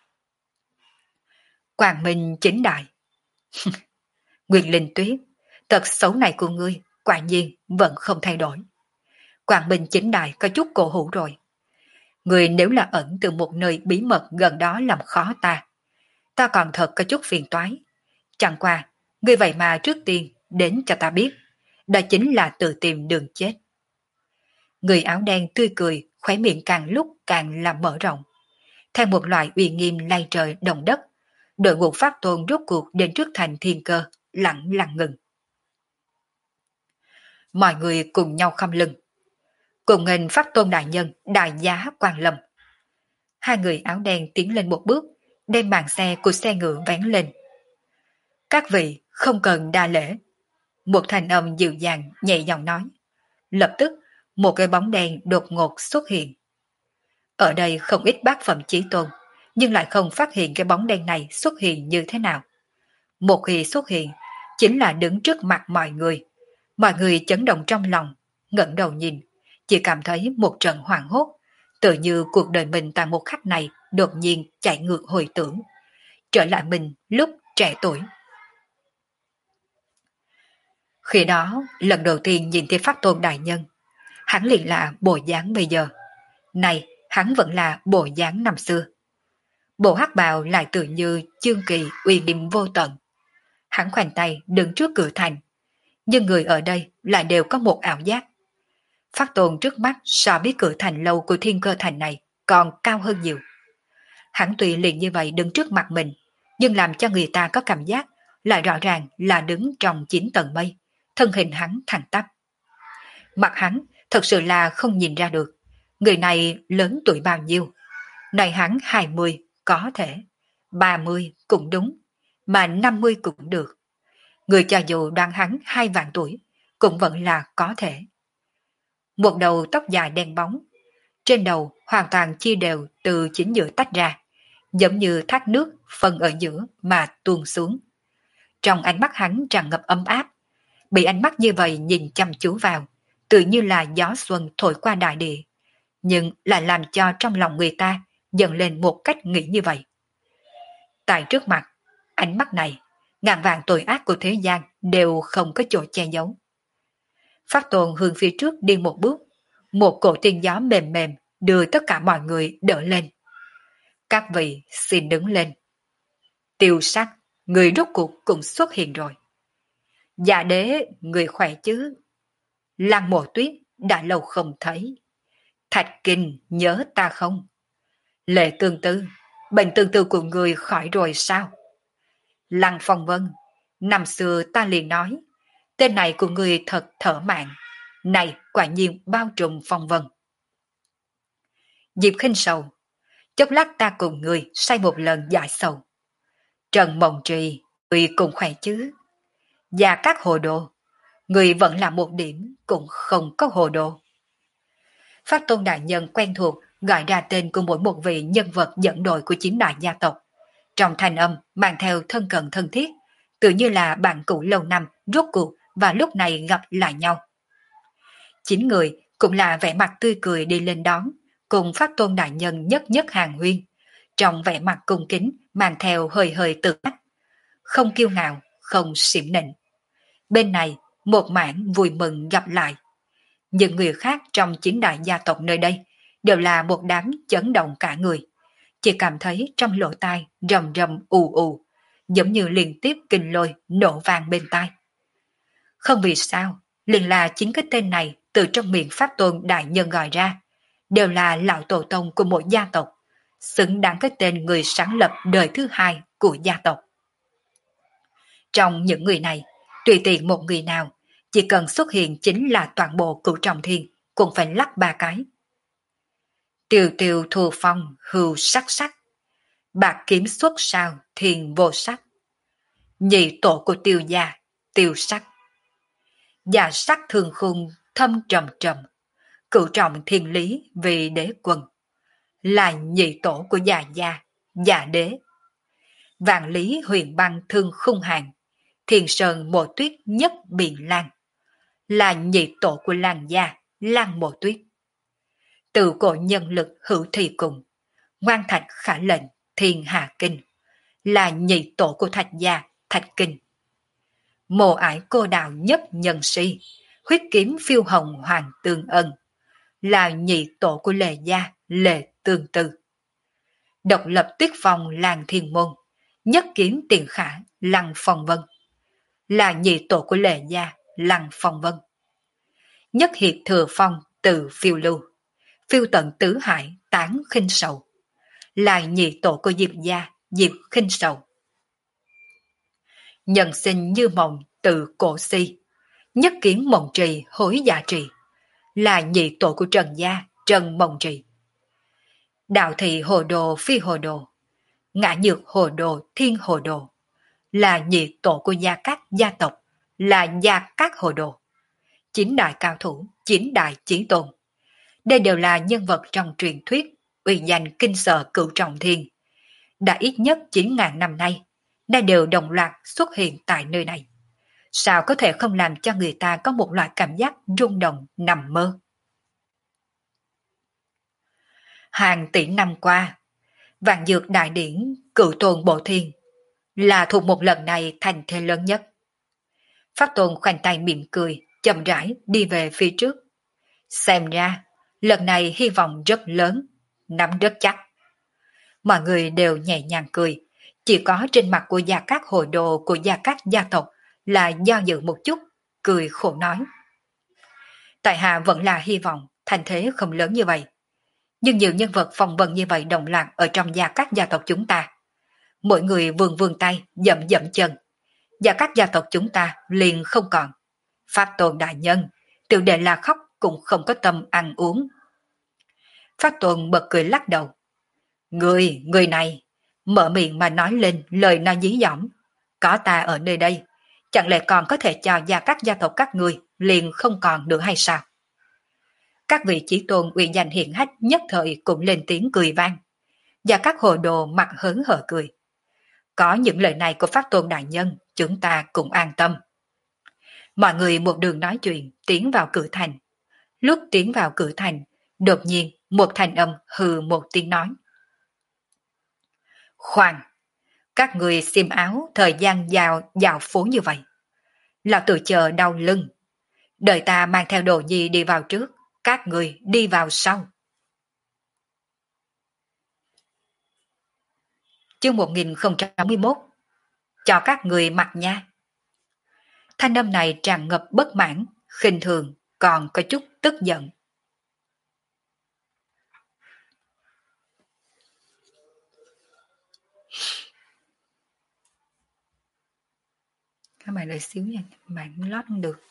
Quang Minh chính đại. Nguyệt Linh Tuyết, tật xấu này của ngươi quả nhiên vẫn không thay đổi. Quang Minh chính đại có chút cổ hủ rồi. Người nếu là ẩn từ một nơi bí mật gần đó làm khó ta, ta còn thật có chút phiền toái. Chẳng qua, người vậy mà trước tiên đến cho ta biết, đó chính là tự tìm đường chết. Người áo đen tươi cười, khóe miệng càng lúc càng làm mở rộng. Theo một loại uy nghiêm lay trời động đất, đội ngũ Pháp Tôn rốt cuộc đến trước thành Thiên Cơ, lặng lặng ngừng. Mọi người cùng nhau khom lưng. Cùng nghênh Pháp Tôn Đại Nhân đại giá Quang Lâm. Hai người áo đen tiến lên một bước, đem màn xe của xe ngựa vén lên. Các vị không cần đa lễ. Một thanh âm dịu dàng nhẹ giọng nói. Lập tức, một cái bóng đen đột ngột xuất hiện. Ở đây không ít bác phẩm chí tôn, nhưng lại không phát hiện cái bóng đen này xuất hiện như thế nào. Một khi xuất hiện, chính là đứng trước mặt mọi người. Mọi người chấn động trong lòng, ngẩng đầu nhìn, chỉ cảm thấy một trận hoảng hốt, tự như cuộc đời mình tại một khắc này đột nhiên chạy ngược hồi tưởng, trở lại mình lúc trẻ tuổi. Khi đó, lần đầu tiên nhìn thấy Pháp Tôn Đại Nhân, hắn liền là bộ dáng bây giờ. Này, hắn vẫn là bộ dáng năm xưa. Bộ hắc bào lại tự như chương kỳ uy nghiêm vô tận. Hắn khoanh tay đứng trước cửa thành, nhưng người ở đây lại đều có một ảo giác. Pháp Tôn trước mắt so với cửa thành lâu của Thiên Cơ Thành này còn cao hơn nhiều. Hắn tuy liền như vậy đứng trước mặt mình, nhưng làm cho người ta có cảm giác lại rõ ràng là đứng trong chín tầng mây, thân hình hắn thẳng tắp. Mặt hắn thật sự là không nhìn ra được, người này lớn tuổi bao nhiêu. Này hắn hai mươi có thể, ba mươi cũng đúng, mà năm mươi cũng được. Người cho dù đoán hắn hai vạn tuổi, cũng vẫn là có thể. Một đầu tóc dài đen bóng, trên đầu hoàn toàn chia đều từ chính giữa tách ra, giống như thác nước phân ở giữa mà tuôn xuống. Trong ánh mắt hắn tràn ngập ấm áp, bị ánh mắt như vậy nhìn chăm chú vào, tự như là gió xuân thổi qua đại địa, nhưng lại làm cho trong lòng người ta dần lên một cách nghĩ như vậy. Tại trước mặt, ánh mắt này, ngàn vạn tội ác của thế gian đều không có chỗ che giấu. Pháp Tôn hướng phía trước đi một bước, một cổ tiên gió mềm mềm đưa tất cả mọi người đỡ lên. Các vị xin đứng lên. Tiêu sắc, người rốt cuộc cũng xuất hiện rồi. Dạ đế, người khỏe chứ? Lăng Mộ Tuyết đã lâu không thấy. Thạch Kinh nhớ ta không? Lệ Tương Tư, bệnh tương tư của người khỏi rồi sao? Lăng Phong Vân, năm xưa ta liền nói, tên này của người thật thở mạng, này quả nhiên bao trùm phong vân. Diệp Khinh Sầu, chốc lát ta cùng người say một lần giải sầu. Trần Mộng Trì, người cũng khỏe chứ? Và các hồ đồ, người vẫn là một điểm cũng không có hồ đồ. Pháp Tôn Đại Nhân quen thuộc gọi ra tên của mỗi một vị nhân vật dẫn đội của chín đại gia tộc, Trong thanh âm mang theo thân cận thân thiết, tự như là bạn cũ lâu năm rốt cuộc và lúc này gặp lại nhau. Chín người cũng là vẻ mặt tươi cười đi lên đón, cùng Pháp Tôn đại nhân nhất nhất hàng huyên, trong vẻ mặt cung kính mang theo hơi hơi tự ách, không kiêu ngạo, không xỉm nịnh. Bên này, một mảng vui mừng gặp lại. Những người khác trong chín đại gia tộc nơi đây đều là một đám chấn động cả người, chỉ cảm thấy trong lỗ tai rầm rầm ù ù, giống như liên tiếp kinh lôi nổ vang bên tai. Không vì sao, liền là chính cái tên này từ trong miệng Pháp Tôn đại nhân gọi ra, đều là lão tổ tông của một gia tộc, xứng đáng cái tên người sáng lập đời thứ hai của gia tộc. Trong những người này, tùy tiện một người nào, chỉ cần xuất hiện chính là toàn bộ cửu trọng thiên, cũng phải lắc ba cái. Tiều tiều thù phong hưu sắc sắc, bạc kiếm xuất sao thiên vô sắc. Nhị tổ của tiêu gia, tiêu sắc. Gia sắc thường khung thâm trầm trầm, cửu trọng thiên lý vì đế quân. Là nhị tổ của gia gia, gia đế. Vạn lý huyền băng thương khung hàng, thiền sơn mộ tuyết nhất biển lan. Là nhị tổ của làng gia, làng mộ tuyết. Từ cổ nhân lực hữu thủy cùng, ngoan thạch khả lệnh, thiên hạ kinh. Là nhị tổ của thạch gia, thạch kinh. Mộ ải cô đạo nhất nhân si, huyết kiếm phiêu hồng hoàng tương ân. Là nhị tổ của lệ gia, lệ tương tư. Độc lập tuyết phòng làng thiên môn, nhất kiếm tiền khả, lăng phong vân. Là nhị tổ của lệ gia, lăng phong vân. Nhất hiệt thừa phong, từ phiêu lưu. Phiêu tận tứ hải, tán khinh sầu. Là nhị tổ của Diệp gia, Diệp khinh sầu. Nhân sinh như mộng, từ cổ si. Nhất kiếm mộng trì, hối dạ trì. Là nhị tổ của Trần gia, Trần mộng trì. Đạo thị hồ đồ phi hồ đồ. Ngã nhược hồ đồ thiên hồ đồ. Là nhị tổ của gia các gia tộc. Là gia các hồ đồ. Chín đại cao thủ, chín đại chí tôn. Đây đều là nhân vật trong truyền thuyết, uy danh kinh sợ cửu trọng thiên. Đã ít nhất chín ngàn năm nay, đã đều đồng loạt xuất hiện tại nơi này. Sao có thể không làm cho người ta có một loại cảm giác rung động nằm mơ? Hàng tỷ năm qua, vạn dược đại điển cửu tôn bộ thiên là thuộc một lần này thành thế lớn nhất. Pháp Tôn khoanh tay mỉm cười, chậm rãi đi về phía trước. Xem ra, lần này hy vọng rất lớn, nắm rất chắc. Mọi người đều nhẹ nhàng cười, chỉ có trên mặt của gia các hội đồ của gia các gia tộc là do dự một chút, cười khổ nói. Tại hạ vẫn là hy vọng thành thế không lớn như vậy. Nhưng nhiều nhân vật phong vân như vậy đồng loạt ở trong gia các gia tộc chúng ta. Mỗi người vươn vươn tay, dậm dậm chân. Gia các gia tộc chúng ta liền không còn. Pháp Tôn đại nhân, tiểu đệ là khóc cũng không có tâm ăn uống. Pháp Tôn bật cười lắc đầu. Người, người này, mở miệng mà nói lên lời nói dí dỏm. Có ta ở nơi đây, chẳng lẽ còn có thể cho gia các gia tộc các người liền không còn nữa hay sao? Các vị chí tôn uy danh hiển hách nhất thời cũng lên tiếng cười vang. Và các hồ đồ mặt hớn hở cười. Có những lời này của Pháp Tôn đại nhân, chúng ta cũng an tâm. Mọi người một đường nói chuyện, tiến vào cửa thành. Lúc tiến vào cửa thành, đột nhiên một thanh âm hừ một tiếng nói. Khoan, các người xiêm áo thời gian dạo dạo phố như vậy. Lão tự chờ đau lưng. Đợi ta mang theo đồ nhi đi vào trước, các người đi vào sau. Chương một nghìn không trăm sáu mươi mốt. Cho các người mặc nha. Thanh âm này tràn ngập bất mãn, khinh thường, còn có chút tức giận. Các bạn đợi xíu nha, bạn lót không được.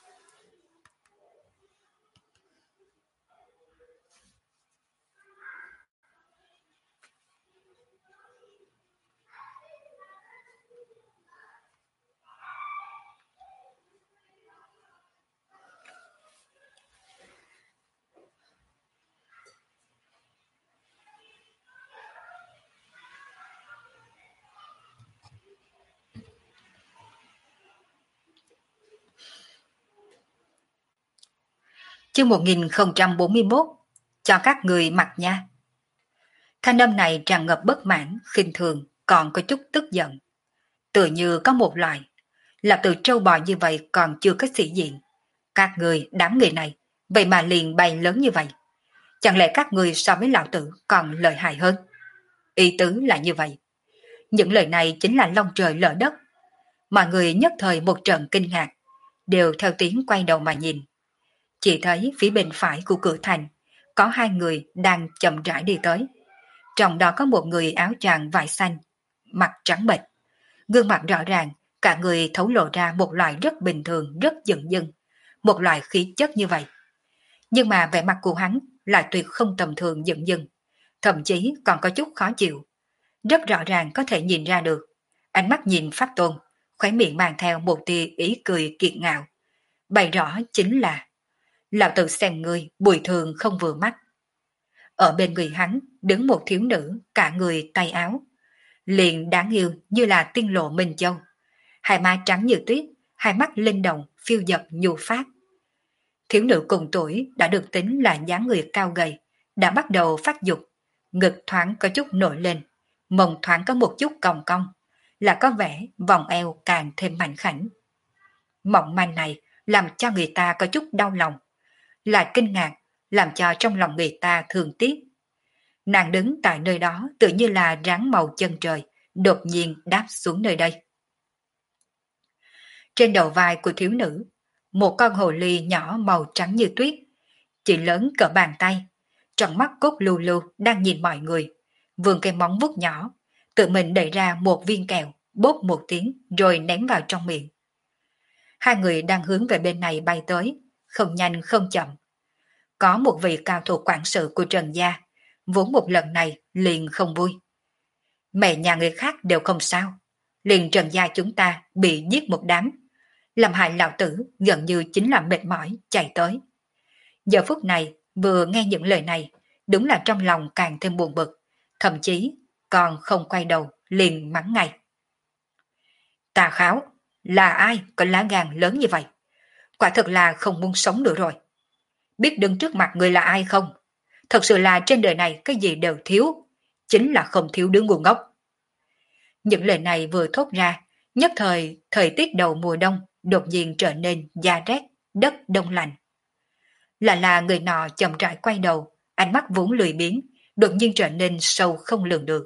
Chương một nghìn không trăm bốn mươi mốt, cho các người mặc nha. Thanh âm này tràn ngập bất mãn, khinh thường, còn có chút tức giận. Tự như có một loại, là từ trâu bò như vậy còn chưa có sĩ diện. Các người, đám người này, vậy mà liền bay lớn như vậy. Chẳng lẽ các người so với lão tử còn lợi hại hơn? Ý tứ là như vậy. Những lời này chính là long trời lở đất. Mọi người nhất thời một trận kinh ngạc, đều theo tiếng quay đầu mà nhìn. Chỉ thấy phía bên phải của cửa thành có hai người đang chậm rãi đi tới. Trong đó có một người áo choàng vải xanh, mặt trắng bệch, gương mặt rõ ràng, cả người thấu lộ ra một loại rất bình thường, rất dửng dưng, một loại khí chất như vậy. Nhưng mà vẻ mặt của hắn lại tuyệt không tầm thường dửng dưng, thậm chí còn có chút khó chịu. Rất rõ ràng có thể nhìn ra được, ánh mắt nhìn Pháp Tôn, khóe miệng mang theo một tia ý cười kiệt ngạo. Bày rõ chính là lão tử xem ngươi bùi thường không vừa mắt. Ở bên người hắn đứng một thiếu nữ, cả người tay áo, liền đáng yêu như là tiên lộ Minh Châu, hai má trắng như tuyết, hai mắt linh động phiêu dật nhu phát. Thiếu nữ cùng tuổi đã được tính là dáng người cao gầy, đã bắt đầu phát dục, ngực thoáng có chút nổi lên, mông thoáng có một chút cong cong, là có vẻ vòng eo càng thêm mảnh khảnh. Mỏng manh này làm cho người ta có chút đau lòng, lại kinh ngạc, làm cho trong lòng người ta thương tiếc. Nàng đứng tại nơi đó tự như là ráng màu chân trời, đột nhiên đáp xuống nơi đây. Trên đầu vai của thiếu nữ, một con hồ ly nhỏ màu trắng như tuyết, chỉ lớn cỡ bàn tay, trong mắt cốt lưu lưu đang nhìn mọi người, vươn cái móng vuốt nhỏ, tự mình đẩy ra một viên kẹo, bốp một tiếng rồi ném vào trong miệng. Hai người đang hướng về bên này bay tới, không nhanh không chậm. Có một vị cao thủ quản sự của Trần Gia, vốn một lần này liền không vui. Mẹ nhà người khác đều không sao, liền Trần Gia chúng ta bị giết một đám, làm hại lão tử gần như chính là mệt mỏi chạy tới. Giờ phút này vừa nghe những lời này, đúng là trong lòng càng thêm buồn bực, thậm chí còn không quay đầu liền mắng ngay. Tà Kháo, là ai có lá gan lớn như vậy? Quả thật là không muốn sống nữa rồi. Biết đứng trước mặt người là ai không? Thật sự là trên đời này cái gì đều thiếu, chính là không thiếu đứa ngu ngốc. Những lời này vừa thốt ra, nhất thời thời tiết đầu mùa đông đột nhiên trở nên da rét, đất đông lạnh. Là là người nọ chậm rãi quay đầu, ánh mắt vốn lười biếng, đột nhiên trở nên sâu không lường được.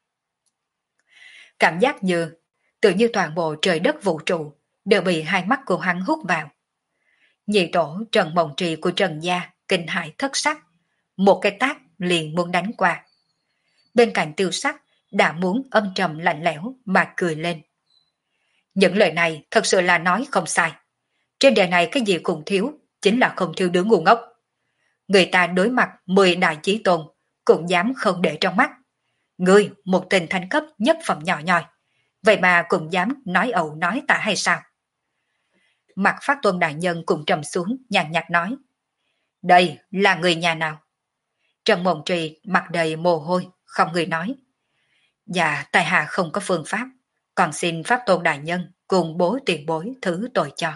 Cảm giác như, tự như toàn bộ trời đất vũ trụ đều bị hai mắt của hắn hút vào. Nhị tổ Trần Mộng Trì của Trần Gia kinh hãi thất sắc, một cái tát liền muốn đánh qua. Bên cạnh Tiêu Sắc đã muốn âm trầm lạnh lẽo mà cười lên. Những lời này thật sự là nói không sai. Trên đời này cái gì cũng thiếu, chính là không thiếu đứa ngu ngốc. Người ta đối mặt mười đại chí tôn cũng dám không để trong mắt. Ngươi một tên thanh cấp nhất phẩm nhỏ nhoi, vậy mà cũng dám nói ẩu nói tả hay sao? Mặt Phát Tôn đại nhân cũng trầm xuống, nhàn nhạt nói. Đây là người nhà nào? Trần Mộng Trì mặt đầy mồ hôi, không người nói. Dạ, tại hạ không có phương pháp, còn xin Pháp Tôn đại nhân cùng bố tiền bối thứ tội cho.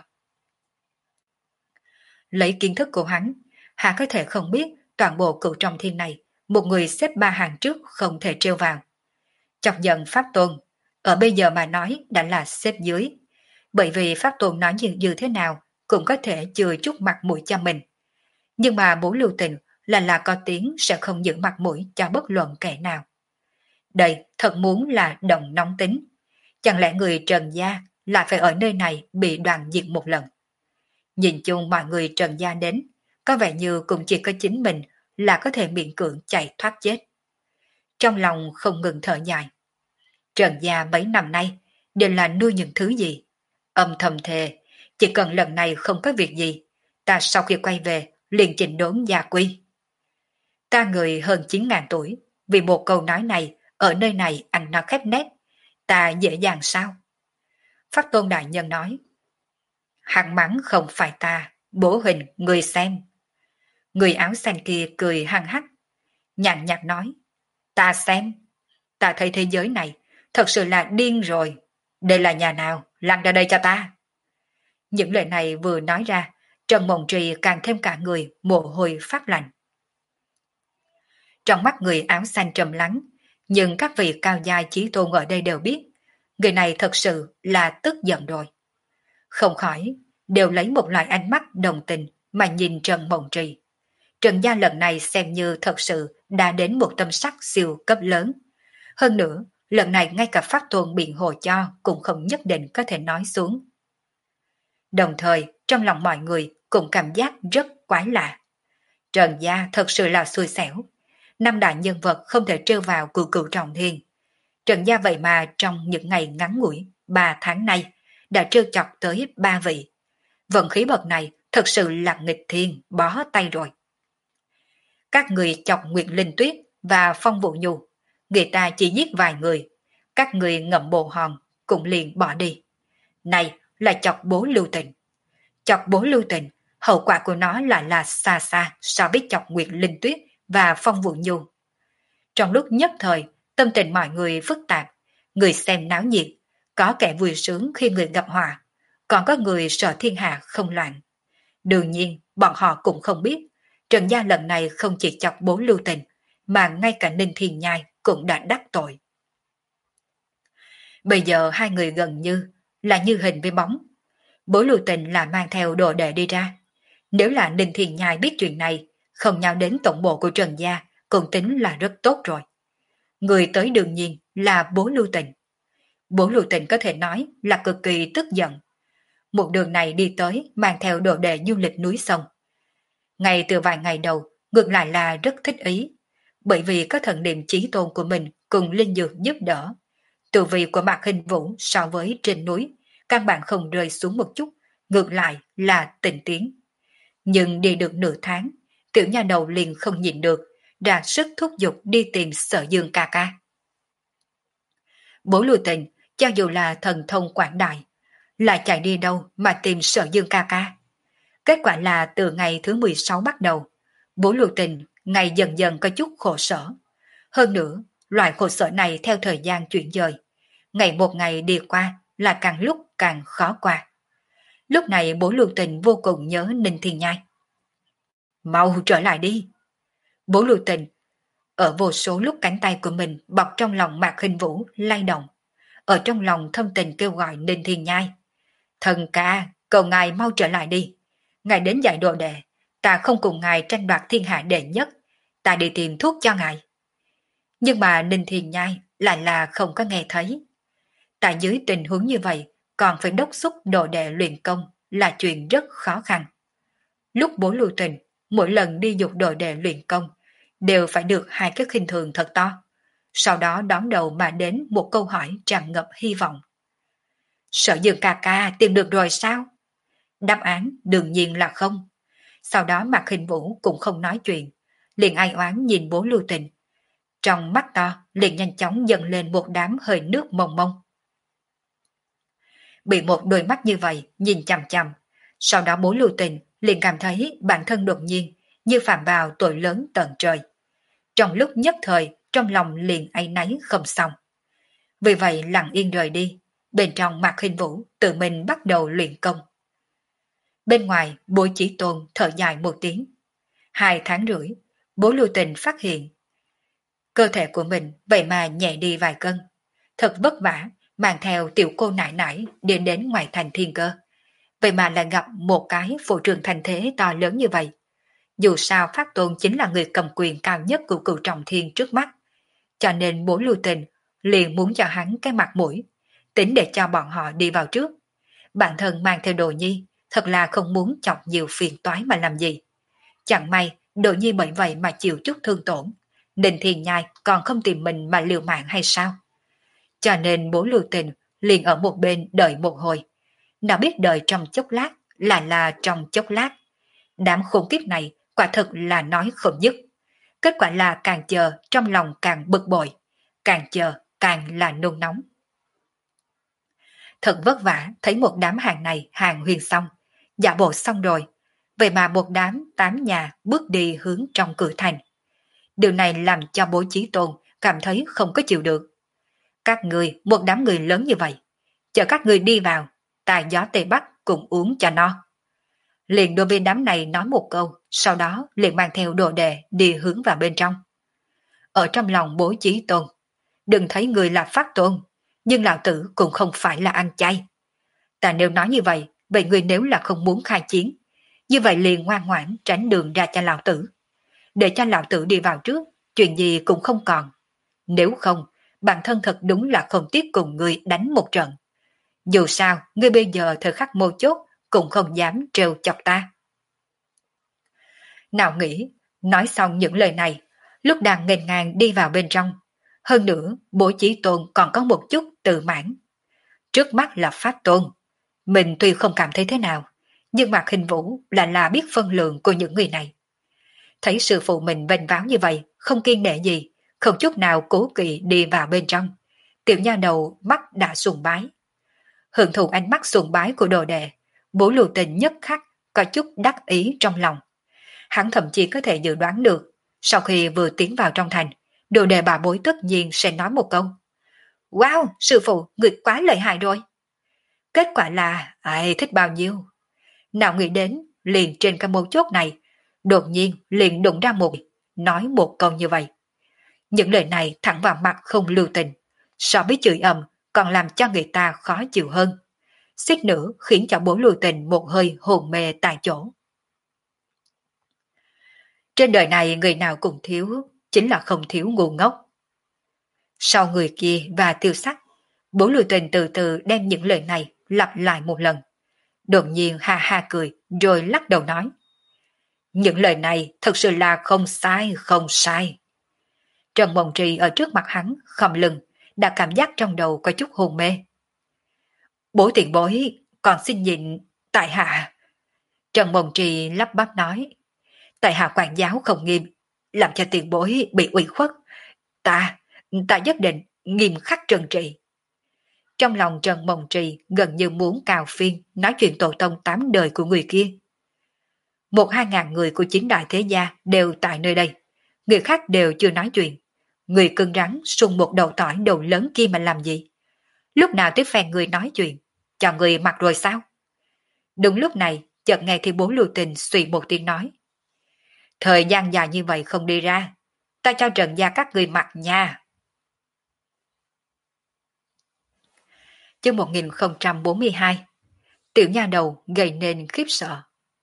Lấy kiến thức của hắn, hạ có thể không biết toàn bộ cựu trong thiên này, một người xếp ba hàng trước không thể treo vào. Chọc giận Pháp Tôn, ở bây giờ mà nói đã là xếp dưới, bởi vì Pháp Tôn nói như, như thế nào cũng có thể chừa chút mặt mũi cho mình. Nhưng mà bố lưu tình là là có tiếng sẽ không giữ mặt mũi cho bất luận kẻ nào. Đây thật muốn là động nóng tính. Chẳng lẽ người Trần Gia lại phải ở nơi này bị đoàn diệt một lần? Nhìn chung mọi người Trần Gia đến, có vẻ như cũng chỉ có chính mình là có thể miễn cưỡng chạy thoát chết. Trong lòng không ngừng thở dài. Trần Gia mấy năm nay đều là nuôi những thứ gì? Âm thầm thề, chỉ cần lần này không có việc gì, ta sau khi quay về liền chỉnh đốn gia quy. Ta người hơn chín ngàn tuổi, vì một câu nói này ở nơi này ăn nó khép nét, ta dễ dàng sao? Pháp Tôn đại nhân nói. Hắn mắng không phải ta, bố hình người xem. Người áo xanh kia cười hăng hắc, nhàn nhạt nói. Ta xem, ta thấy thế giới này thật sự là điên rồi. Đây là nhà nào, lăn ra đây cho ta. Những lời này vừa nói ra, Trần Mộng Trì càng thêm cả người mồ hôi phát lạnh. Trong mắt người áo xanh trầm lắng, nhưng các vị cao giai chí tôn ở đây đều biết, người này thật sự là tức giận rồi. Không khỏi, đều lấy một loại ánh mắt đồng tình mà nhìn Trần Mộng Trì. Trần gia lần này xem như thật sự đã đến một tâm sắc siêu cấp lớn. Hơn nữa, lần này ngay cả pháp tôn biện hộ cho cũng không nhất định có thể nói xuống. Đồng thời, trong lòng mọi người cũng cảm giác rất quái lạ. Trần gia thật sự là xui xẻo. Năm đại nhân vật không thể trêu vào cửu cửu trọng thiên. Trần gia vậy mà trong những ngày ngắn ngủi, ba tháng nay, đã trêu chọc tới ba vị. Vận khí bậc này thật sự là nghịch thiên, bó tay rồi. Các người chọc Nguyệt Linh Tuyết và Phong Vũ Nhu, người ta chỉ giết vài người, các người ngậm bồ hòn cũng liền bỏ đi. Này là chọc bố Lưu Tình. Chọc bố Lưu Tình, hậu quả của nó lại là xa xa so với chọc Nguyệt Linh Tuyết và Phong Vũ Nhu. Trong lúc nhất thời, tâm tình mọi người phức tạp, người xem náo nhiệt, có kẻ vui sướng khi người gặp họa, còn có người sợ thiên hạ không loạn. Đương nhiên, bọn họ cũng không biết, Trần gia lần này không chỉ chọc bố Lưu Tình, mà ngay cả Ninh Thiên Nhai cũng đã đắc tội. Bây giờ hai người gần như là như hình với bóng. Bố Lưu Tình là mang theo đồ đệ đi ra. Nếu là Ninh Thiên Nhai biết chuyện này, không nhau đến tổng bộ của Trần gia, cũng tính là rất tốt rồi. Người tới đương nhiên là bố Lưu Tình. Bố Lưu Tình có thể nói là cực kỳ tức giận. Một đường này đi tới mang theo đồ đệ du lịch núi sông. Ngay từ vài ngày đầu, ngược lại là rất thích ý. Bởi vì có thần niệm chí tôn của mình cùng linh dược giúp đỡ. Tu vi của Mạc Hình Vũ so với trên núi, căn bản không rơi xuống một chút, ngược lại là tình tiến. Nhưng đi được nửa tháng, tiểu nha đầu liền không nhịn được, ra sức thúc giục đi tìm Sở Dương ca ca. Bố Lưu Tình, cho dù là thần thông quảng đại, lại chạy đi đâu mà tìm Sở Dương ca ca. Kết quả là từ ngày thứ mười sáu bắt đầu, bố Lưu Tình ngày dần dần có chút khổ sở. Hơn nữa, loại khổ sở này theo thời gian chuyển dời. Ngày một ngày đi qua là càng lúc càng khó qua. Lúc này bố Lưu Tình vô cùng nhớ Ninh Thiên Nhai. Mau trở lại đi. Bố Lưu Tình ở vô số lúc cánh tay của mình bọc trong lòng Mạc Khinh Vũ lay động. Ở trong lòng thâm tình kêu gọi Ninh Thiên Nhai. Thần ca, cầu ngài mau trở lại đi. Ngài đến dạy đồ đệ, ta không cùng ngài tranh đoạt thiên hạ đệ nhất, ta đi tìm thuốc cho ngài. Nhưng mà Ninh Thiên Nhai lại là không có nghe thấy. Tại dưới tình huống như vậy, còn phải đốc thúc đồ đệ luyện công là chuyện rất khó khăn. Lúc bố Lưu Tình, mỗi lần đi dục đồ đệ luyện công, đều phải được hai cái khinh thường thật to. Sau đó đón đầu mà đến một câu hỏi tràn ngập hy vọng. Sở Dương ca ca tìm được rồi sao? Đáp án đương nhiên là không. Sau đó Mạc Hình Vũ cũng không nói chuyện, liền ai oán nhìn bố Lưu Tình. Trong mắt to liền nhanh chóng dâng lên một đám hơi nước mông mông. Bị một đôi mắt như vậy nhìn chằm chằm, sau đó bố Lưu Tình liền cảm thấy bản thân đột nhiên như phạm vào tội lớn tận trời. Trong lúc nhất thời, trong lòng liền áy náy không xong. Vì vậy lặng yên rời đi, bên trong Mạc Hình Vũ tự mình bắt đầu luyện công. Bên ngoài, bố Chí Tôn thở dài một tiếng. Hai tháng rưỡi, bố Lưu Tình phát hiện cơ thể của mình vậy mà nhẹ đi vài cân. Thật vất vả, mang theo tiểu cô nải nải đi đến ngoài thành Thiên Cơ. Vậy mà lại gặp một cái phụ trường thành thế to lớn như vậy. Dù sao Pháp Tôn chính là người cầm quyền cao nhất của cửu trọng thiên trước mắt. Cho nên bố Lưu Tình liền muốn cho hắn cái mặt mũi, tính để cho bọn họ đi vào trước. Bản thân mang theo Đồ Nhi, thật là không muốn chọc nhiều phiền toái mà làm gì. Chẳng may, Đồ Nhi bởi vậy mà chịu chút thương tổn. Ninh Thiên Nhai còn không tìm mình mà liều mạng hay sao? Cho nên bố Lưu Tình liền ở một bên đợi một hồi. Nào biết đợi trong chốc lát là là trong chốc lát. Đám khốn kiếp này quả thực là nói không dứt. Kết quả là càng chờ trong lòng càng bực bội, càng chờ càng là nôn nóng. Thật vất vả thấy một đám hàng này hàng huyền xong, giả bộ xong rồi, vậy mà một đám tám nhà bước đi hướng trong cửa thành. Điều này làm cho bố Chí Tôn cảm thấy không có chịu được. Các người, một đám người lớn như vậy, chờ các người đi vào, ta gió Tây Bắc cùng uống cho no. liền đối với đám này nói một câu, sau đó liền mang theo đồ đệ đi hướng vào bên trong. Ở trong lòng Bố Chí Tôn, đừng thấy người là Pháp Tôn, nhưng lão tử cũng không phải là ăn chay. Ta nếu nói như vậy, vậy người nếu là không muốn khai chiến, như vậy liền ngoan ngoãn tránh đường ra cho lão tử. Để cho lão tử đi vào trước, chuyện gì cũng không còn. Nếu không, bản thân thật đúng là không tiếc cùng người đánh một trận. Dù sao, ngươi bây giờ thời khắc mấu chốt cũng không dám trêu chọc ta. Nào nghĩ, nói xong những lời này, lúc đang nghênh ngang đi vào bên trong. Hơn nữa, Bố Chí Tôn còn có một chút tự mãn. Trước mắt là Pháp Tôn. Mình tuy không cảm thấy thế nào, nhưng Mạc Hình Vũ là là biết phân lượng của những người này. Thấy sư phụ mình vênh váo như vậy, không kiên nể gì, không chút nào cố kỵ đi vào bên trong. Tiểu nha đầu mắt đã sùng bái. Hưởng thụ ánh mắt sùng bái của đồ đệ, Bố Lưu Tình nhất khắc có chút đắc ý trong lòng. Hắn thậm chí có thể dự đoán được, sau khi vừa tiến vào trong thành, đồ đệ bà bối tất nhiên sẽ nói một câu. Wow, sư phụ, người quá lợi hại rồi. Kết quả là, ai thích bao nhiêu. Nào nghĩ đến, liền trên cái mấu chốt này, đột nhiên liền đụng ra một, nói một câu như vậy. Những lời này thẳng vào mặt không lưu tình, so với chửi ầm còn làm cho người ta khó chịu hơn. Xích nữa khiến cho Bố Lưu Tình một hơi hồn mê tại chỗ. Trên đời này người nào cũng thiếu, chính là không thiếu ngu ngốc. Sau người kia và tiêu sắc, Bố Lưu Tình từ từ đem những lời này lặp lại một lần. Đột nhiên ha ha cười rồi lắc đầu nói. Những lời này thật sự là không sai, không sai. Trần Mộng Trì ở trước mặt hắn, khom lưng, đã cảm giác trong đầu có chút hồn mê. Bố tiền bối, còn xin nhịn, tại hạ. Trần Mộng Trì lắp bắp nói. Tại hạ quản giáo không nghiêm, làm cho tiền bối bị ủy khuất. Ta, ta nhất định nghiêm khắc trừng trị. Trong lòng Trần Mộng Trì gần như muốn cào phiên nói chuyện tổ tông tám đời của người kia. Một hai ngàn người của chính đại thế gia đều tại nơi đây. Người khác đều chưa nói chuyện. Người cưng rắn sung một đầu tỏi đầu lớn kia mà làm gì? Lúc nào tới phen người nói chuyện? Cho người mặc rồi sao? Đúng lúc này, chợt nghe thì Bố Lưu Tình suy một tiếng nói. Thời gian dài như vậy không đi ra. Ta cho Trần gia các người mặc nha. Chương một nghìn không trăm bốn mươi hai. Tiểu nha đầu gây nên khiếp sợ.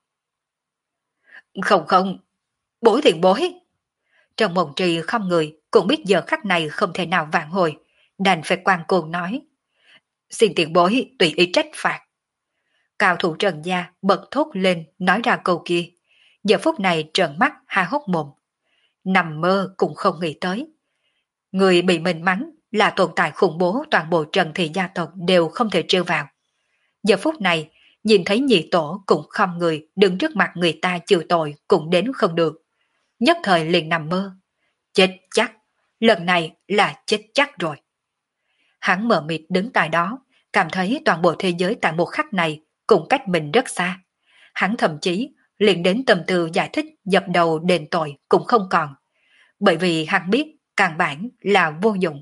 Không không, bối thiện bối. Trần Mộng Trì không người cũng biết giờ khắc này không thể nào vãn hồi, đành phải quan côn nói. Xin tiền bối tùy ý trách phạt. Cao thủ Trần gia bật thốt lên nói ra câu kia. Giờ phút này trợn mắt há hốc mồm. Nằm mơ cũng không nghĩ tới. Người bị mình mắng là tồn tại khủng bố toàn bộ Trần thị gia tộc đều không thể trêu vào. Giờ phút này, nhìn thấy nhị tổ cũng không người đứng trước mặt người ta chịu tội cũng đến không được. Nhất thời liền nằm mơ. Chết chắc, lần này là chết chắc rồi. Hắn mờ mịt đứng tại đó, cảm thấy toàn bộ thế giới tại một khắc này cũng cách mình rất xa. Hắn thậm chí liền đến tâm tư giải thích dập đầu đền tội cũng không còn. Bởi vì hắn biết căn bản là vô dụng.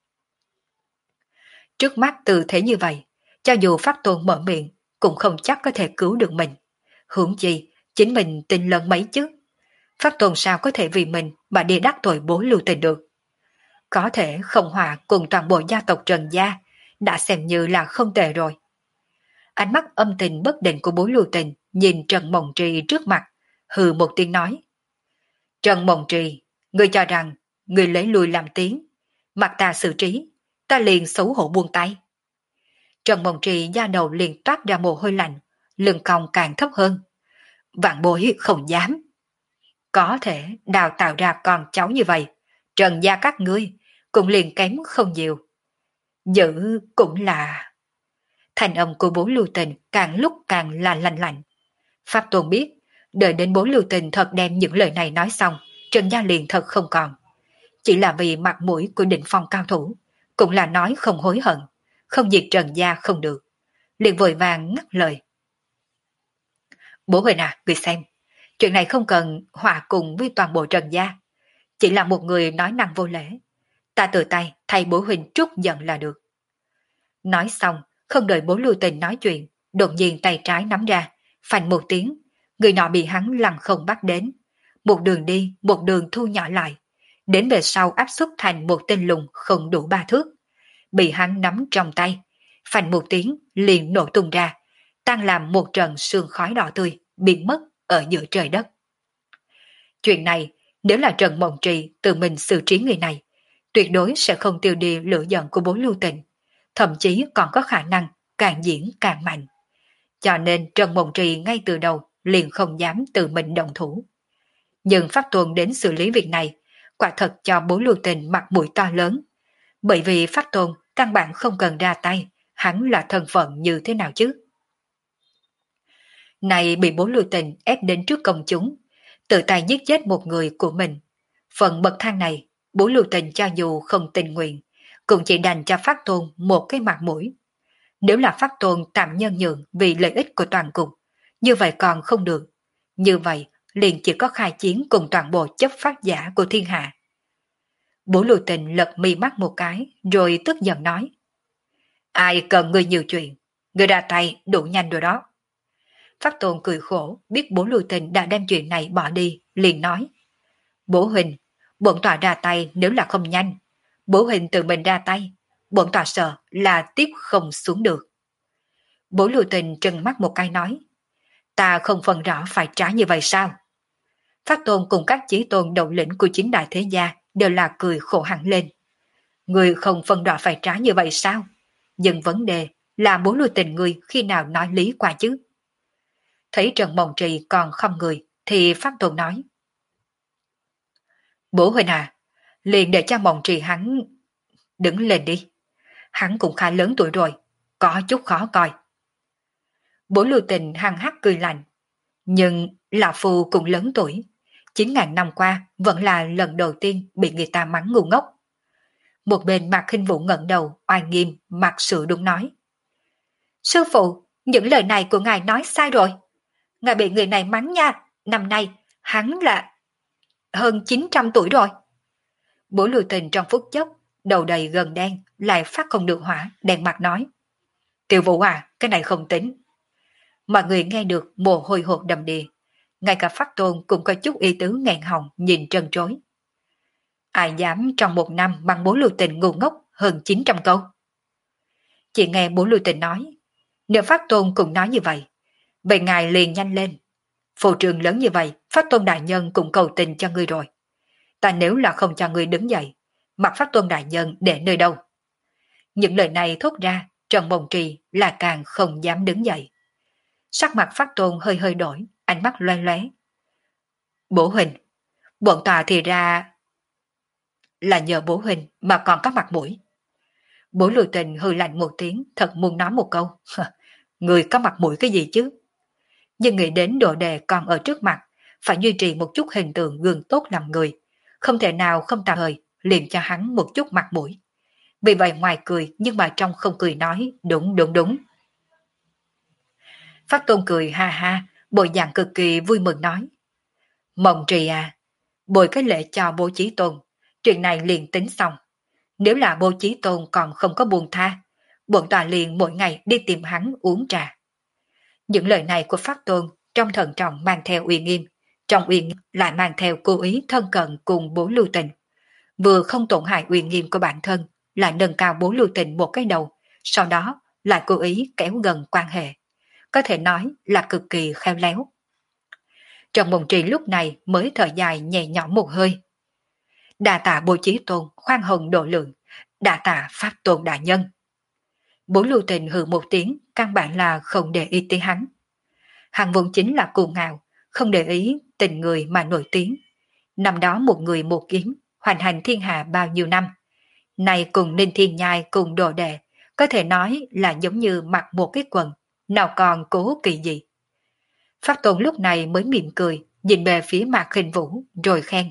Trước mắt tư thế như vậy, cho dù Pháp Tôn mở miệng cũng không chắc có thể cứu được mình. Huống chi, chính mình tin lần mấy chứ. Pháp Tôn sao có thể vì mình mà đi đắc tội Bố Lưu Tình được. Có thể không hòa cùng toàn bộ gia tộc Trần gia đã xem như là không tệ rồi. Ánh mắt âm tình bất định của Bố Lưu Tình nhìn Trần Mộng Trì trước mặt, hừ một tiếng nói. Trần Mộng Trì, ngươi cho rằng ngươi lấy lui làm tiếng, mặt ta xử trí, ta liền xấu hổ buông tay. Trần Mộng Trì da đầu liền toát ra mồ hôi lạnh, lưng cong càng thấp hơn. Vạn bối không dám. Có thể đào tạo ra con cháu như vậy, Trần gia các ngươi cũng liền kém không nhiều. Giữ cũng là... Thành âm của Bố Lưu Tình càng lúc càng là lạnh lạnh. Pháp Tôn biết, đợi đến Bố Lưu Tình thật đem những lời này nói xong, Trần gia liền thật không còn. Chỉ là vì mặt mũi của định phong cao thủ, cũng là nói không hối hận, không diệt Trần gia không được. Liền vội vàng ngắt lời. Bố Huỳnh à, người xem, chuyện này không cần hòa cùng với toàn bộ Trần gia. Chỉ là một người nói năng vô lễ. Ta tự tay thay Bố Huỳnh trút giận là được. Nói xong, không đợi Bố Lưu Tình nói chuyện, đột nhiên tay trái nắm ra, phành một tiếng, Người nọ bị hắn lăng không bắt đến, một đường đi, một đường thu nhỏ lại, đến về sau áp suất thành một tên lùng không đủ ba thước, bị hắn nắm trong tay, phành một tiếng liền nổ tung ra, tan làm một trận sương khói đỏ tươi, biến mất ở giữa trời đất. Chuyện này, nếu là Trần Mộng Trì tự mình xử trí người này, tuyệt đối sẽ không tiêu đi lửa giận của bố Lưu Tình, thậm chí còn có khả năng càng diễn càng mạnh. Cho nên Trần Mộng Trì ngay từ đầu liền không dám tự mình động thủ. Nhưng Pháp Tuần đến xử lý việc này, quả thật cho bố Lưu Tình mặt mũi to lớn, bởi vì Pháp Tuần căn bản không cần ra tay, hắn là thân phận như thế nào chứ? Này bị bố Lưu Tình ép đến trước công chúng, tự tay giết chết một người của mình. Phần bậc thang này, bố Lưu Tình cho dù không tình nguyện, cũng chỉ đành cho Pháp Tôn một cái mặt mũi. Nếu là Pháp Tôn tạm nhân nhượng vì lợi ích của toàn cục, như vậy còn không được. Như vậy, liền chỉ có khai chiến cùng toàn bộ chấp pháp giả của thiên hạ. Bố Lưu Tình lật mi mắt một cái, rồi tức giận nói. Ai cần ngươi nhiều chuyện, ngươi ra tay đủ nhanh rồi đó. Pháp Tôn cười khổ, biết bố Lưu Tình đã đem chuyện này bỏ đi, liền nói. Bố Huỳnh, bổn tọa ra tay nếu là không nhanh. Bố Huỳnh tự mình ra tay, bổn tọa sợ là tiếp không xuống được. Bố Lưu Tình trừng mắt một cái nói. Ta không phân rõ phải trả như vậy sao? Pháp Tôn cùng các chí tôn đầu lĩnh của chính đại thế gia đều là cười khổ hẳn lên. Người không phân rõ phải trả như vậy sao? Nhưng vấn đề là bố Lưu Tình người khi nào nói lý qua chứ? Thấy Trần Mộng Trì còn không người, thì Pháp Tôn nói. Bố Huỳnh à, liền để cho Mộng Trì hắn đứng lên đi. Hắn cũng khá lớn tuổi rồi, có chút khó coi. Bố Lưu Tình hăng hắc cười lạnh. Nhưng Lão Phu cũng lớn tuổi, chín ngàn năm qua vẫn là lần đầu tiên bị người ta mắng ngu ngốc. Một bên Mạc Khinh Vũ ngẩng đầu, oai nghiêm, mặt sự đúng nói. Sư phụ, những lời này của ngài nói sai rồi. Ngài bị người này mắng nha, năm nay hắn là hơn chín trăm tuổi rồi. Bố Lưu Tình trong phút chốc, đầu đầy gần đen, lại phát không được hỏa, đèn mặt nói. Tiểu Vũ à, cái này không tính. Mọi người nghe được mồ hôi hột đầm đìa, ngay cả Pháp Tôn cũng có chút ý tứ nghẹn họng nhìn trân trối. Ai dám trong một năm bằng bố Lưu Tình ngu ngốc hơn chín trăm câu. Chỉ nghe bố Lưu Tình nói, nếu Pháp Tôn cũng nói như vậy, vậy ngài liền nhanh lên. Phù trường lớn như vậy, Pháp Tôn đại nhân cũng cầu tình cho ngươi rồi. Ta nếu là không cho ngươi đứng dậy, mặc Pháp Tôn đại nhân để nơi đâu? Những lời này thốt ra, Trần Mộng Trì là càng không dám đứng dậy. Sắc mặt Pháp Tôn hơi hơi đổi, ánh mắt loe loé. Bố Huỳnh, bọn tòa thì ra là nhờ bố Huỳnh mà còn có mặt mũi. Bố Lưu Tình hừ lạnh một tiếng, thật muốn nói một câu. Người có mặt mũi cái gì chứ? Nhưng nghĩ đến đồ đề còn ở trước mặt, phải duy trì một chút hình tượng gương tốt làm người, không thể nào không tạm thời liền cho hắn một chút mặt mũi. Vì vậy ngoài cười nhưng mà trong không cười nói đúng đúng đúng. Pháp Tôn cười ha ha, bộ dạng cực kỳ vui mừng nói. Mộng Trì à, bồi cái lễ cho bố Chí Tôn, chuyện này liền tính xong. Nếu là bố Chí Tôn còn không có buồn tha, bổn tòa liền mỗi ngày đi tìm hắn uống trà. Những lời này của Pháp Tôn trong thận trọng mang theo uy nghiêm, trong uy nghiêm lại mang theo cố ý thân cận cùng bố Lưu Tình. Vừa không tổn hại uy nghiêm của bản thân, lại nâng cao bố Lưu Tình một cái đầu, sau đó lại cố ý kéo gần quan hệ. Có thể nói là cực kỳ khéo léo. Trần Mộng Trì lúc này mới thở dài nhẹ nhõm một hơi. Đà tạ bố Chí Tôn khoan hồng độ lượng, đà tạ Pháp Tôn đại nhân. Bố Lưu Tình hừ một tiếng, căn bản là không để ý tới hắn. Hắn vốn chính là cuồng ngạo, không để ý tình người mà nổi tiếng. Năm đó một người một kiếm, hoành hành thiên hạ bao nhiêu năm. Này cùng Ninh Thiên Nhai cùng đồ đệ, có thể nói là giống như mặc một cái quần, nào còn cố kỳ gì. Pháp Tôn lúc này mới mỉm cười, nhìn về phía Mạc Khinh Vũ, rồi khen.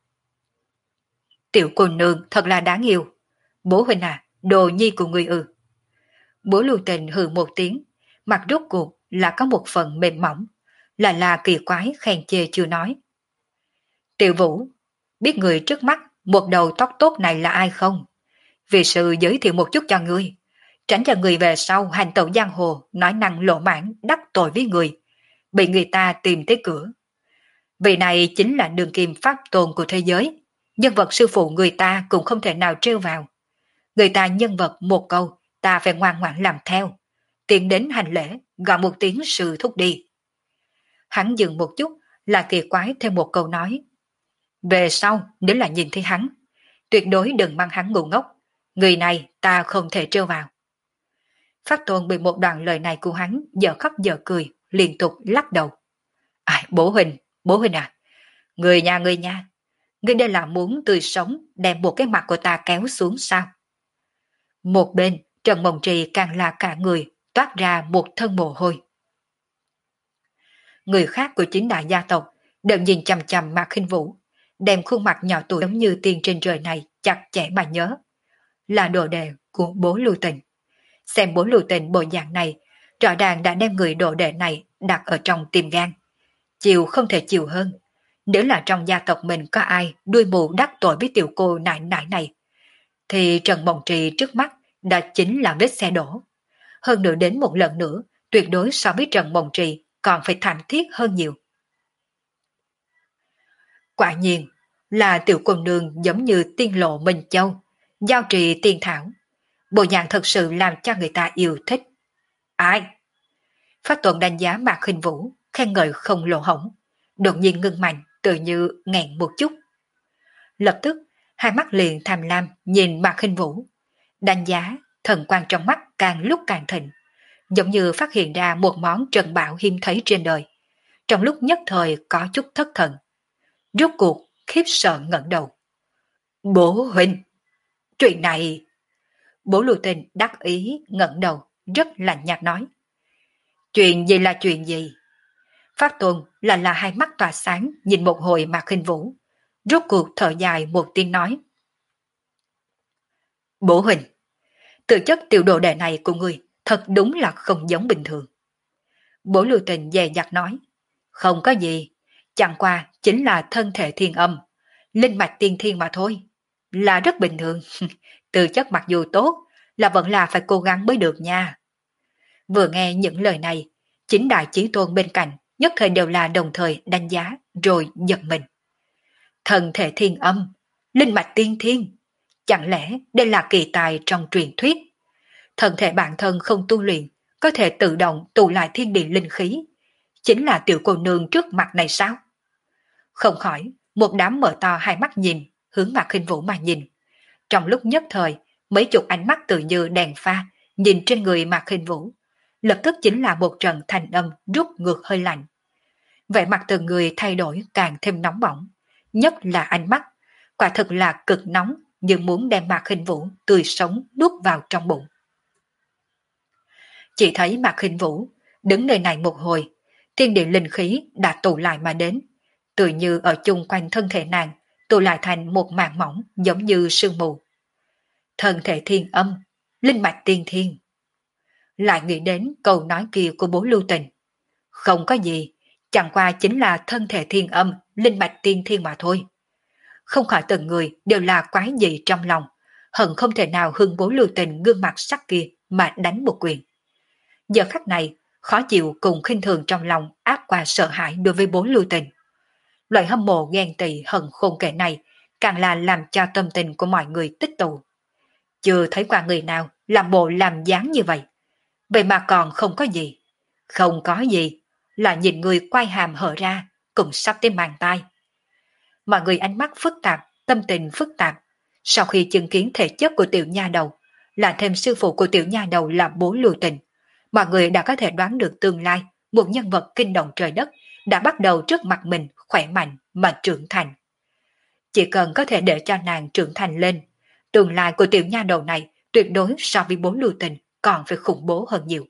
Tiểu cô nương thật là đáng yêu. Bố huynh à, đồ nhi của người ư. Bố Lưu Tình hừ một tiếng, mặt rốt cuộc là có một phần mềm mỏng, là là kỳ quái khen chê chưa nói. Tiểu Vũ, biết người trước mắt một đầu tóc tốt này là ai không? Vì sự giới thiệu một chút cho ngươi, tránh cho người về sau hành tẩu giang hồ nói năng lộ mãn đắc tội với người, bị người ta tìm tới cửa. Vị này chính là đường kim pháp tôn của thế giới, nhân vật sư phụ người ta cũng không thể nào trêu vào. Người ta nhân vật một câu, ta phải ngoan ngoãn làm theo. Tiến đến hành lễ, gọi một tiếng sư thúc đi. Hắn dừng một chút, là kỳ quái thêm một câu nói. Về sau, nếu là nhìn thấy hắn, tuyệt đối đừng mang hắn ngu ngốc. Người này ta không thể trêu vào. Pháp Tôn bị một đoạn lời này của hắn giờ khóc giờ cười, liên tục lắc đầu. À, bố huynh, bố huynh à, người nhà người nhà, người đây là muốn tươi sống đem một cái mặt của ta kéo xuống sao? Một bên, Trần Mộng Trì càng là cả người, toát ra một thân mồ hôi. Người khác của chính đại gia tộc đều nhìn chằm chằm Mạc Khinh Vũ, đem khuôn mặt nhỏ tuổi giống như tiên trên trời này chặt chẽ mà nhớ. Là đồ đệ của bố Lưu Tình. Xem bố Lưu Tình bộ dạng này, rõ ràng đã đem người đồ đệ này đặt ở trong tim gan. Chịu không thể chịu hơn. Nếu là trong gia tộc mình có ai đuôi mù đắc tội với tiểu cô nại nại này, thì Trần Mộng Trì trước mắt đã chính là vết xe đổ. Hơn nữa đến một lần nữa, tuyệt đối so với Trần Mộng Trì còn phải thảm thiết hơn nhiều. Quả nhiên là tiểu cô nương giống như tiên lộ Minh Châu, giao trì tiên thảo. Bộ dạng thật sự làm cho người ta yêu thích. Ai? Pháp Tuần đánh giá Mạc Khinh Vũ, khen ngợi không lộ hổng. Đột nhiên ngưng mạnh, tự như nghẹn một chút. Lập tức, hai mắt liền tham lam nhìn Mạc Khinh Vũ. Đánh giá, thần quang trong mắt càng lúc càng thịnh. Giống như phát hiện ra một món trân bảo hiếm thấy trên đời. Trong lúc nhất thời có chút thất thần. Rốt cuộc, khiếp sợ ngẩng đầu. Bố huynh! Chuyện này... Bố Lưu Tình đắc ý ngẩng đầu, rất lạnh nhạt nói. Chuyện gì là chuyện gì? Pháp Tôn là là hai mắt tỏa sáng nhìn một hồi Mạc Khinh Vũ. Rốt cuộc thở dài một tiếng nói. Bố huynh, tự chất tiểu đồ đệ này của người thật đúng là không giống bình thường. Bố Lưu Tình dè dặt nói. Không có gì, chẳng qua chính là thân thể thiên âm, linh mạch tiên thiên mà thôi. Là rất bình thường, tự chất mặc dù tốt, là vẫn là phải cố gắng mới được nha. Vừa nghe những lời này, chính đại chí tôn bên cạnh nhất thời đều là đồng thời đánh giá rồi giật mình. Thần thể thiên âm, linh mạch tiên thiên, chẳng lẽ đây là kỳ tài trong truyền thuyết? Thần thể bản thân không tu luyện, có thể tự động tụ lại thiên địa linh khí, chính là tiểu cô nương trước mặt này sao? Không khỏi, một đám mở to hai mắt nhìn, hướng Mạc Khinh Vũ mà nhìn. Trong lúc nhất thời, mấy chục ánh mắt tự như đèn pha, nhìn trên người Mạc Khinh Vũ. Lập tức chính là một trận thanh âm rút ngược hơi lạnh. Vẻ mặt từng người thay đổi càng thêm nóng bỏng, nhất là ánh mắt, quả thực là cực nóng như muốn đem Mạc Khinh Vũ tươi sống nuốt vào trong bụng. Chỉ thấy Mạc Khinh Vũ đứng nơi này một hồi, thiên địa linh khí đã tụ lại mà đến, tự như ở chung quanh thân thể nàng, tụ lại thành một màn mỏng giống như sương mù. Thân thể thiên âm, linh mạch tiên thiên. Lại nghĩ đến câu nói kia của bố Lưu Tình. Không có gì, chẳng qua chính là thân thể thiên âm, linh mạch tiên thiên mà thôi. Không khỏi từng người đều là quái dị trong lòng, hận không thể nào hưng bố Lưu Tình gương mặt sắc kia mà đánh một quyền. Giờ khắc này, khó chịu cùng khinh thường trong lòng áp qua sợ hãi đối với bố Lưu Tình. Loại hâm mộ ghen tị hận khôn kể này càng là làm cho tâm tình của mọi người tích tụ. Chưa thấy qua người nào làm bộ làm dáng như vậy. Vậy mà còn không có gì. Không có gì, là nhìn người quay hàm hở ra, cũng sắp tới màng tai. Mọi người ánh mắt phức tạp, tâm tình phức tạp. Sau khi chứng kiến thể chất của tiểu nha đầu, là thêm sư phụ của tiểu nha đầu là bố Lưu Tình, mọi người đã có thể đoán được tương lai một nhân vật kinh động trời đất đã bắt đầu trước mặt mình khỏe mạnh mà trưởng thành. Chỉ cần có thể để cho nàng trưởng thành lên, tương lai của tiểu nha đầu này tuyệt đối so với bố Lưu Tình còn phải khủng bố hơn nhiều.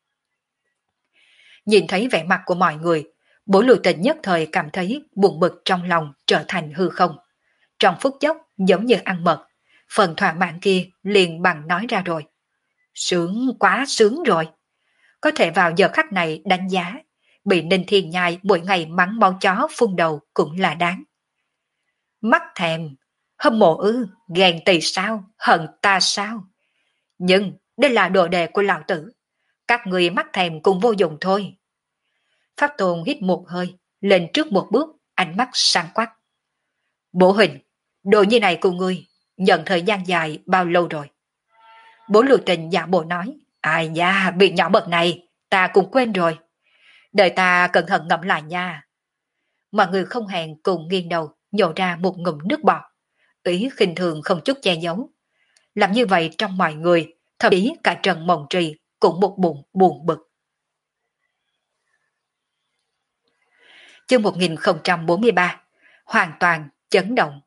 Nhìn thấy vẻ mặt của mọi người, bố Lưu Tình nhất thời cảm thấy buồn bực trong lòng trở thành hư không. Trong phút chốc giống như ăn mật, phần thỏa mãn kia liền bằng nói ra rồi. Sướng quá sướng rồi. Có thể vào giờ khắc này đánh giá, bị Ninh Thiên Nhai mỗi ngày mắng máu chó phun đầu cũng là đáng. Mắt thèm, hâm mộ ư, ghen tị sao, hận ta sao? Nhưng đây là đồ đề của lão tử, các người mắt thèm cũng vô dụng thôi. Pháp Tôn hít một hơi, lên trước một bước, ánh mắt sáng quắc. Bố Huỳnh, đồ như này của ngươi, nhận thời gian dài bao lâu rồi? Bố Lưu Tình giả bộ nói, ai nha, bị nhỏ bậc này, ta cũng quên rồi. Đợi ta cẩn thận ngẫm lại nha. Mọi người không hẹn cùng nghiêng đầu, nhổ ra một ngụm nước bọt. Ý khinh thường không chút che giấu. Làm như vậy trong mọi người, thậm chí cả Trần Mộng Trì cũng một bụng buồn bực. Chương một nghìn không trăm bốn mươi ba, hoàn toàn chấn động.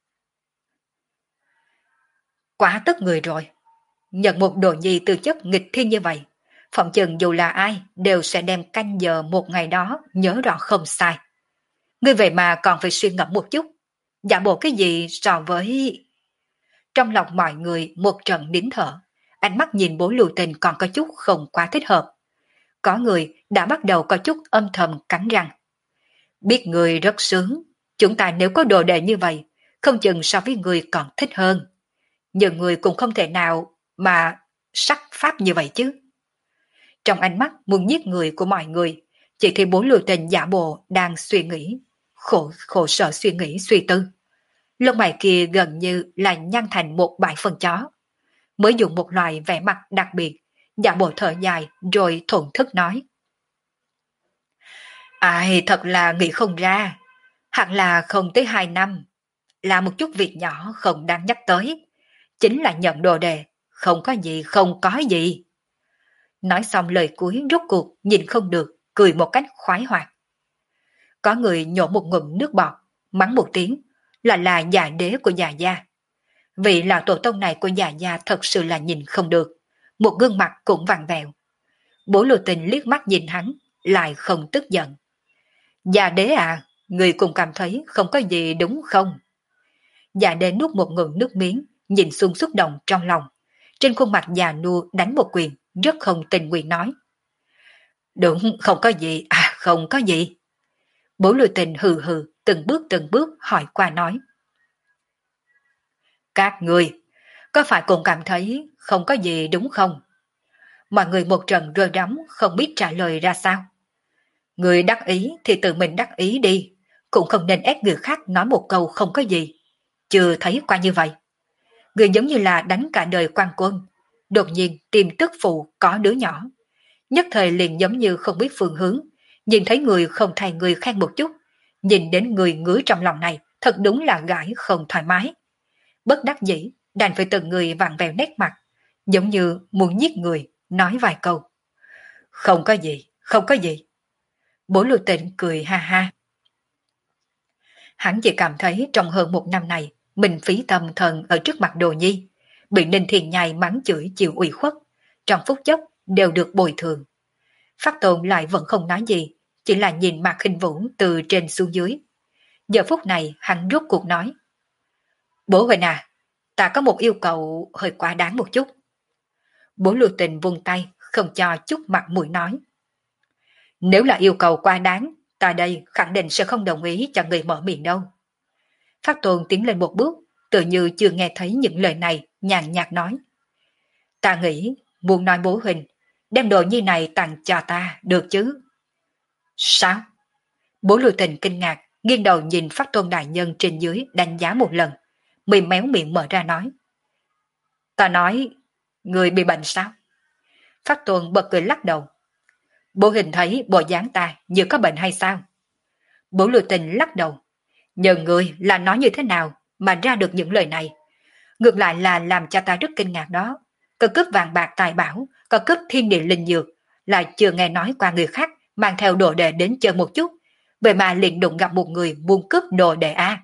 Quá tức người rồi. Nhận một đồ nhi tư chất nghịch thiên như vậy, phỏng chừng dù là ai đều sẽ đem canh giờ một ngày đó nhớ rõ không sai. Ngươi vậy mà còn phải suy ngẫm một chút, giả bộ cái gì so với... Trong lòng mọi người một trận nín thở, ánh mắt nhìn bố Lưu Tình còn có chút không quá thích hợp. Có người đã bắt đầu có chút âm thầm cắn răng. Biết người rất sướng, chúng ta nếu có đồ đệ như vậy, không chừng so với người còn thích hơn. Nhưng người cũng không thể nào mà sắc pháp như vậy chứ. Trong ánh mắt muốn giết người của mọi người, chỉ thấy bố Lưu Tình giả bộ đang suy nghĩ, khổ khổ sở suy nghĩ suy tư. Lông mày kia gần như là nhăn thành một bãi phân chó. Mới dùng một loại vẻ mặt đặc biệt, giả bộ thở dài rồi thổn thức nói. Ai thật là nghĩ không ra, hẳn là không tới hai năm, là một chút việc nhỏ không đáng nhắc tới, chính là nhận đồ đề, không có gì không có gì. Nói xong lời cuối rốt cuộc nhìn không được, cười một cách khoái hoạt. Có người nhổ một ngụm nước bọt, mắng một tiếng, là là già đế của già gia. Vị là tổ tông này của già gia thật sự là nhìn không được, một gương mặt cũng vặn vẹo. Bố Lưu Tình liếc mắt nhìn hắn, lại không tức giận. Già đế à, người cũng cảm thấy không có gì đúng không? Già đế nuốt một ngụm nước miếng, nhìn xuống xúc động trong lòng. Trên khuôn mặt già nua đánh một quyền, rất không tình nguyện nói. Đúng, không có gì, à không có gì. Bố Lưu Tình hừ hừ, từng bước từng bước hỏi qua nói. Các người, có phải cũng cảm thấy không có gì đúng không? Mọi người một trận rơi rắm không biết trả lời ra sao. Người đắc ý thì tự mình đắc ý đi, cũng không nên ép người khác nói một câu không có gì. Chưa thấy qua như vậy. Người giống như là đánh cả đời quan quân, đột nhiên tìm tức phụ có đứa nhỏ. Nhất thời liền giống như không biết phương hướng, nhìn thấy người không thay người khen một chút, nhìn đến người ngứa trong lòng này thật đúng là gãi không thoải mái. Bất đắc dĩ, đành phải từng người vặn vẹo nét mặt, giống như muốn giết người, nói vài câu. Không có gì, không có gì. Bố Lưu Tịnh cười ha ha. Hắn chỉ cảm thấy trong hơn một năm này, mình phí tâm thần ở trước mặt Đồ Nhi, bị Ninh Thiền Nhai mắng chửi chịu ủy khuất, trong phút chốc đều được bồi thường. Pháp Tôn lại vẫn không nói gì, chỉ là nhìn Mạc Khinh Vũ từ trên xuống dưới. Giờ phút này hắn rốt cuộc nói. Bố Huỳnh à, ta có một yêu cầu hơi quá đáng một chút. Bố Lưu Tình vung tay, không cho chút mặt mũi nói. Nếu là yêu cầu quá đáng, ta đây khẳng định sẽ không đồng ý cho người mở miệng đâu. Pháp Tôn tiến lên một bước, tự như chưa nghe thấy những lời này, nhàn nhạt nói. Ta nghĩ, muốn nói bố Huỳnh, đem đồ như này tặng cho ta, được chứ? Sao? Bố Lưu Tình kinh ngạc, nghiêng đầu nhìn Pháp Tôn đại nhân trên dưới đánh giá một lần, mì méo miệng mở ra nói. Ta nói, người bị bệnh sao? Pháp Tôn bật cười lắc đầu. Bố Huỳnh thấy bộ dáng ta như có bệnh hay sao? Bố Lưu Tình lắc đầu. Nhờ người là nói như thế nào mà ra được những lời này? Ngược lại là làm cho ta rất kinh ngạc đó. Có cướp vàng bạc tài bảo, có cướp thiên địa linh dược, lại chưa nghe nói qua người khác mang theo đồ đệ đến chơi một chút, vậy mà liền đụng gặp một người muốn cướp đồ đệ a.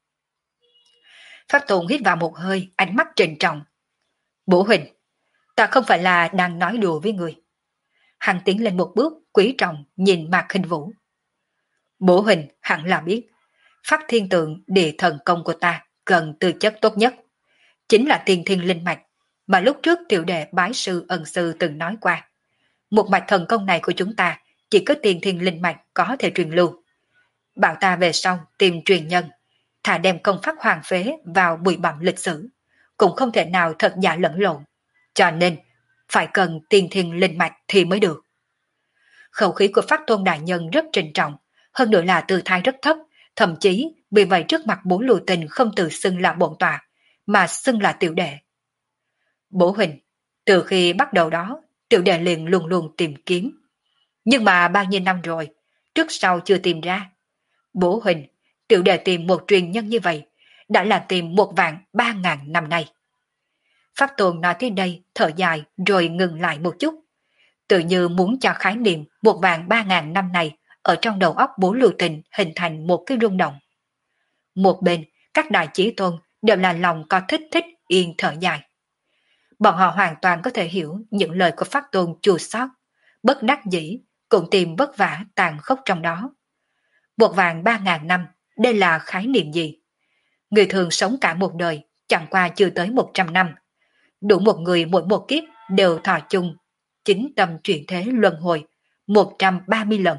Pháp Tôn hít vào một hơi, ánh mắt trịnh trọng. Bố Huỳnh, ta không phải là đang nói đùa với người. Hắn tiến lên một bước, quý trọng nhìn Mạc Khinh Vũ. Bố Huỳnh hẳn là biết, Pháp Thiên Tượng địa thần công của ta cần tư chất tốt nhất, chính là tiên thiên linh mạch mà lúc trước tiểu đệ bái sư ân sư từng nói qua. Một mạch thần công này của chúng ta chỉ có tiên thiên linh mạch có thể truyền lưu. Bảo ta về sau tìm truyền nhân, thà đem công pháp hoàng phế vào bụi bặm lịch sử, cũng không thể nào thật giả lẫn lộn, cho nên phải cần tiên thiên linh mạch thì mới được. Khẩu khí của Pháp Tôn đại nhân rất trịnh trọng, hơn nữa là tư thái rất thấp, thậm chí vì vậy trước mặt Bố Lưu Tình không tự xưng là bổn tọa, mà xưng là tiểu đệ. Bố huynh, từ khi bắt đầu đó, tiểu đệ liền luôn luôn tìm kiếm. Nhưng mà bao nhiêu năm rồi, trước sau chưa tìm ra. Bố huynh, tiểu đệ tìm một truyền nhân như vậy, đã là tìm một vạn ba ngàn năm nay. Pháp Tôn nói tới đây, thở dài rồi ngừng lại một chút. Tự như muốn cho khái niệm một vạn ba ngàn năm này ở trong đầu óc Bố Lưu Tình hình thành một cái rung động. Một bên, các đại chí tôn đều là lòng có thích thích yên thở dài. Bọn họ hoàn toàn có thể hiểu những lời của Pháp Tôn chua xót, bất đắc dĩ, cũng tìm vất vả tàn khốc trong đó. Một vạn ba ngàn năm, đây là khái niệm gì? Người thường sống cả một đời, chẳng qua chưa tới một trăm năm. Đủ một người mỗi một kiếp đều thọ chung, chính tâm chuyển thế luân hồi, một trăm ba mươi lần.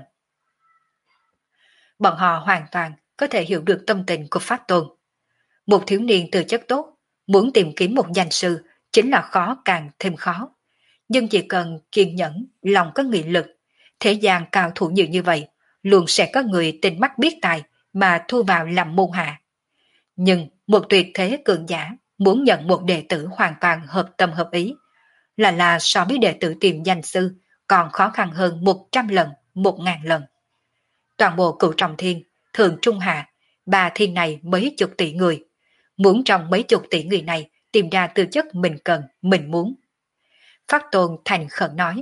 Bọn họ hoàn toàn có thể hiểu được tâm tình của Pháp Tôn. Một thiếu niên từ chất tốt, muốn tìm kiếm một danh sư chính là khó càng thêm khó. Nhưng chỉ cần kiên nhẫn, lòng có nghị lực, thế gian cao thủ nhiều như vậy, luôn sẽ có người tinh mắt biết tài mà thu vào làm môn hạ. Nhưng một tuyệt thế cường giả muốn nhận một đệ tử hoàn toàn hợp tâm hợp ý, là là so với đệ tử tìm danh sư còn khó khăn hơn một trăm lần, một ngàn lần. Toàn bộ cửu trọng thiên, thường trung hạ, ba thiên này mấy chục tỷ người, muốn trong mấy chục tỷ người này tìm ra tư chất mình cần, mình muốn. Pháp Tôn thành khẩn nói,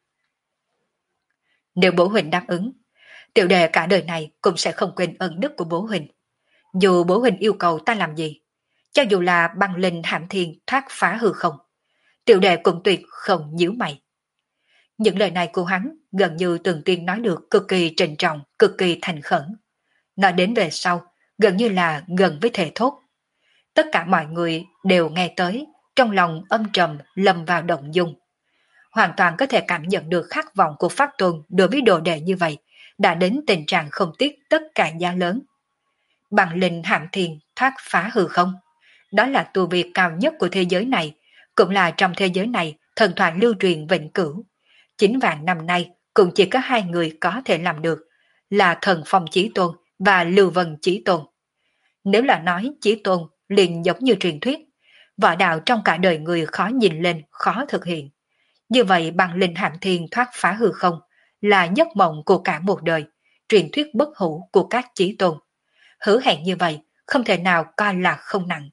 nếu bố huynh đáp ứng, tiểu đệ cả đời này cũng sẽ không quên ân đức của bố huynh. Dù bố huynh yêu cầu ta làm gì, cho dù là băng linh hãm thiên thoát phá hư không, tiểu đệ cũng tuyệt không nhíu mày. Những lời này của hắn gần như từng tiên nói được cực kỳ trịnh trọng, cực kỳ thành khẩn. Nói đến về sau, gần như là gần với thể thốt. Tất cả mọi người đều nghe tới, trong lòng âm trầm lâm vào động dung. Hoàn toàn có thể cảm nhận được khát vọng của Pháp Tôn đối với đồ đệ như vậy, đã đến tình trạng không tiếc tất cả giá lớn. Bằng linh hãm thiên thoát phá hư không, đó là tu vi cao nhất của thế giới này, cũng là trong thế giới này thần thoại lưu truyền vĩnh cửu. Chín vạn năm nay cũng chỉ có hai người có thể làm được, là Thần Phong Chí Tôn và Lưu Vân Chí Tôn. Nếu là nói Chí Tôn liền giống như truyền thuyết, võ đạo trong cả đời người khó nhìn lên, khó thực hiện. Như vậy bằng linh hạng thiên thoát phá hư không là giấc mộng của cả một đời, truyền thuyết bất hủ của các Chí Tôn. Hứa hẹn như vậy không thể nào coi là không nặng.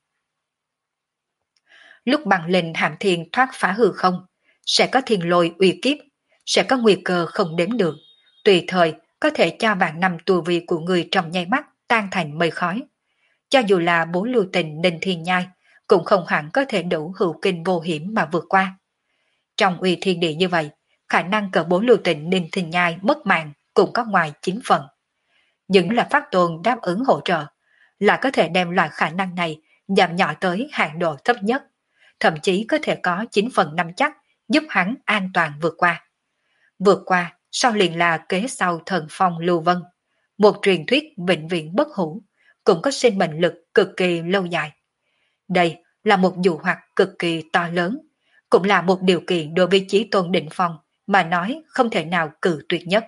Lúc bằng linh hạng thiên thoát phá hư không, sẽ có thiên lôi uy kiếp, sẽ có nguy cơ không đếm được, tùy thời có thể cho vạn năm tu vi của người trong nháy mắt tan thành mây khói. Cho dù là Bố Lưu Tình Ninh Thiên Nhai, cũng không hẳn có thể đủ hữu kinh vô hiểm mà vượt qua. Trong uy thiên địa như vậy, khả năng cỡ Bố Lưu Tình Ninh Thiên Nhai mất mạng cũng có ngoài chín phần. Nhưng là Pháp Tôn đáp ứng hỗ trợ, là có thể đem loại khả năng này giảm nhỏ tới hạn độ thấp nhất, thậm chí có thể có chín phần năm chắc giúp hắn an toàn vượt qua. Vượt qua, sau liền là kế sau Thần Phong Lưu Vân, một truyền thuyết vĩnh viễn bất hủ, cũng có sinh mệnh lực cực kỳ lâu dài. Đây là một dụ hoặc cực kỳ to lớn, cũng là một điều kiện đối với Chí Tôn Định Phong mà nói không thể nào cử tuyệt nhất.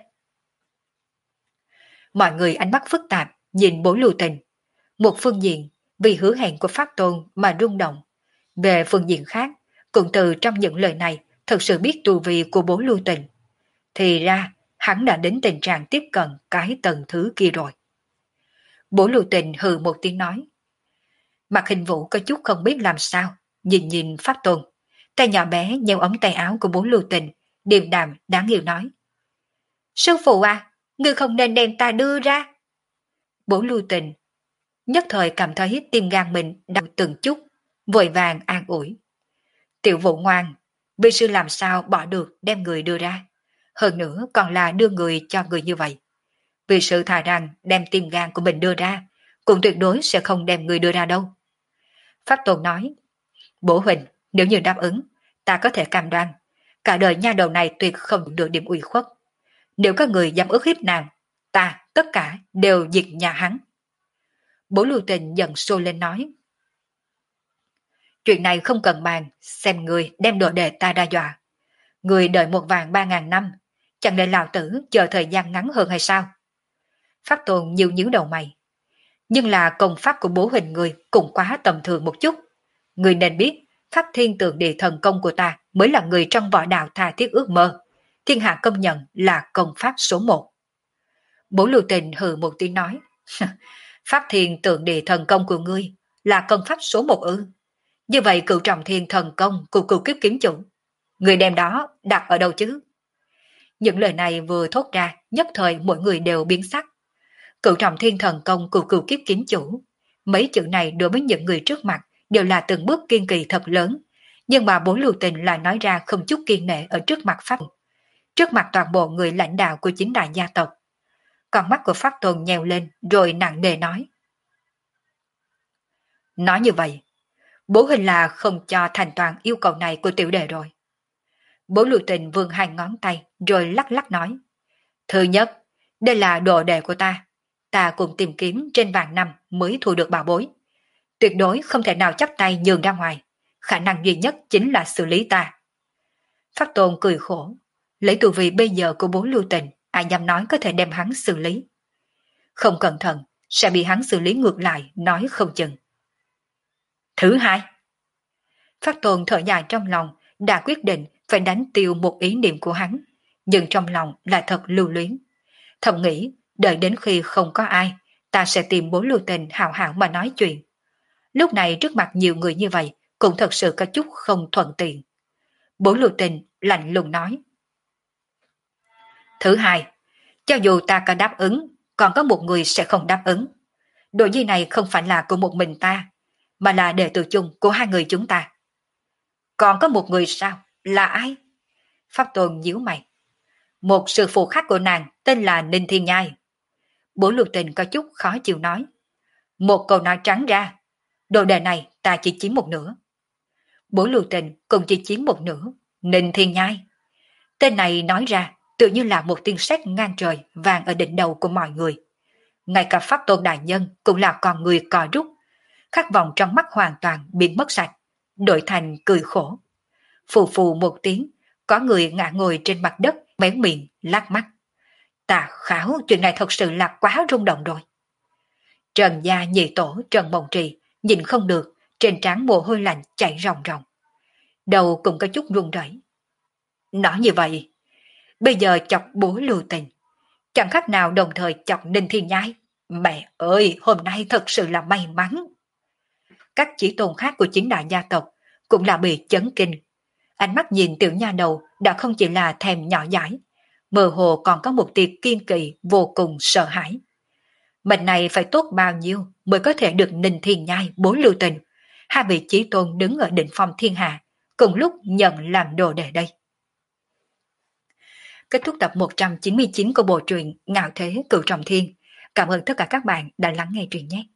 Mọi người ánh mắt phức tạp nhìn Bố Lưu Tình. Một phương diện vì hứa hẹn của Pháp Tôn mà rung động. Về phương diện khác, cũng từ trong những lời này thật sự biết tu vi của Bố Lưu Tình. Thì ra hắn đã đến tình trạng tiếp cận cái tầng thứ kia rồi. Bố Lưu Tình hừ một tiếng nói. Mặt Hình Vũ có chút không biết làm sao, nhìn nhìn Pháp Tôn. Tay nhỏ bé nheo ống tay áo của Bố Lưu Tình, điềm đạm đáng yêu nói. Sư phụ à, ngươi không nên đem ta đưa ra. Bố Lưu Tình nhất thời cảm thấy tim gan mình đau từng chút, vội vàng an ủi. Tiểu Vũ ngoan, vi sư làm sao bỏ được đem người đưa ra. Hơn nữa còn là đưa người cho người như vậy. Vì sự thà rằng đem tim gan của mình đưa ra, cũng tuyệt đối sẽ không đem người đưa ra đâu. Pháp Tôn nói, Bố huynh, nếu như đáp ứng, ta có thể cam đoan, cả đời nha đầu này tuyệt không được điểm ủy khuất. Nếu có người dám ức hiếp nàng, ta tất cả đều diệt nhà hắn. Bố Lưu Tình giận sôi lên nói, chuyện này không cần bàn, xem người đem đồ đệ ta ra dọa. Người đợi một vàng ba ngàn năm, chẳng lẽ lão tử chờ thời gian ngắn hơn hay sao? Pháp Tôn nhíu nhíu đầu mày. Nhưng là công pháp của bố hình người cũng quá tầm thường một chút. Người nên biết, pháp thiên tượng địa thần công của ta mới là người trong võ đạo tha thiết ước mơ. Thiên hạ công nhận là công pháp số một. Bố Lưu Tình hừ một tiếng nói. Pháp thiên tượng địa thần công của ngươi là công pháp số một ư? Như vậy cựu trọng thiên thần công của cựu kiếp kiếm chủ, người đem đó đặt ở đâu chứ? Những lời này vừa thốt ra, nhất thời mỗi người đều biến sắc. Cựu trọng thiên thần công của cựu kiếp kiếm chủ, mấy chữ này đối với những người trước mặt đều là từng bước kiên kỳ thật lớn, nhưng mà bố Lưu Tình lại nói ra không chút kiên nể ở trước mặt Pháp, trước mặt toàn bộ người lãnh đạo của chính đại gia tộc. Con mắt của Pháp Tôn nhèo lên rồi nặng nề nói. Nói như vậy, bố hình là không cho thành toàn yêu cầu này của tiểu đệ rồi. Bố Lưu Tình vươn hai ngón tay rồi lắc lắc nói. Thứ nhất, đây là đồ đệ của ta. Ta cùng tìm kiếm trên vạn năm mới thu được bảo bối. Tuyệt đối không thể nào chắp tay nhường ra ngoài. Khả năng duy nhất chính là xử lý ta. Pháp Tôn cười khổ. Lấy tù vị bây giờ của bố Lưu Tình, ai dám nói có thể đem hắn xử lý. Không cẩn thận, sẽ bị hắn xử lý ngược lại, nói không chừng. Thứ hai, Pháp Tôn thở dài trong lòng, đã quyết định phải đánh tiêu một ý niệm của hắn, nhưng trong lòng lại thật lưu luyến. Thầm nghĩ, đợi đến khi không có ai, ta sẽ tìm bố Lưu Tình hào hảo mà nói chuyện. Lúc này trước mặt nhiều người như vậy, cũng thật sự có chút không thuận tiện. Bố Lưu Tình lạnh lùng nói. Thứ hai, cho dù ta có đáp ứng, còn có một người sẽ không đáp ứng. Đồ gì này không phải là của một mình ta, mà là đệ tử chung của hai người chúng ta. Còn có một người sao? Là ai? Pháp Tôn nhíu mày. Một sư phụ khác của nàng tên là Ninh Thiên Nhai. Bố Lưu Tình có chút khó chịu nói. Một câu nói trắng ra, đồ đề này ta chỉ chiếm một nửa. Bố Lưu Tình cũng chỉ chiếm một nửa. Ninh Thiên Nhai. Tên này nói ra tự như là một tiếng sét ngang trời vang ở đỉnh đầu của mọi người. Ngay cả Pháp Tôn đại nhân cũng là con người cò rút. Khát vọng trong mắt hoàn toàn biến mất sạch, đổi thành cười khổ. Phù phù một tiếng, có người ngã ngồi trên mặt đất, méo miệng, lắc mắt. Tà Khảo, chuyện này thật sự là quá rung động rồi. Trần gia nhị tổ Trần Mộng Trì nhìn không được, trên trán mồ hôi lạnh chảy ròng ròng. Đầu cũng có chút run rẩy. Nói như vậy, bây giờ chọc bố Lưu Tình, chẳng khác nào đồng thời chọc Ninh Thiên Nhai. Mẹ ơi, hôm nay thật sự là may mắn. Các chỉ tôn khác của chính đại gia tộc cũng là bị chấn kinh. Ánh mắt nhìn tiểu nha đầu đã không chỉ là thèm nhỏ dãi, mơ hồ còn có một tia kiên kỵ vô cùng sợ hãi. Mệnh này phải tốt bao nhiêu mới có thể được Ninh Thiên Nhai, bố Lưu Tình, hai vị chí tôn đứng ở đỉnh phong thiên hạ, cùng lúc nhận làm đồ đệ đây. Kết thúc tập một trăm chín mươi chín của bộ truyện Ngạo Thế Cửu Trọng Thiên. Cảm ơn tất cả các bạn đã lắng nghe truyện nhé.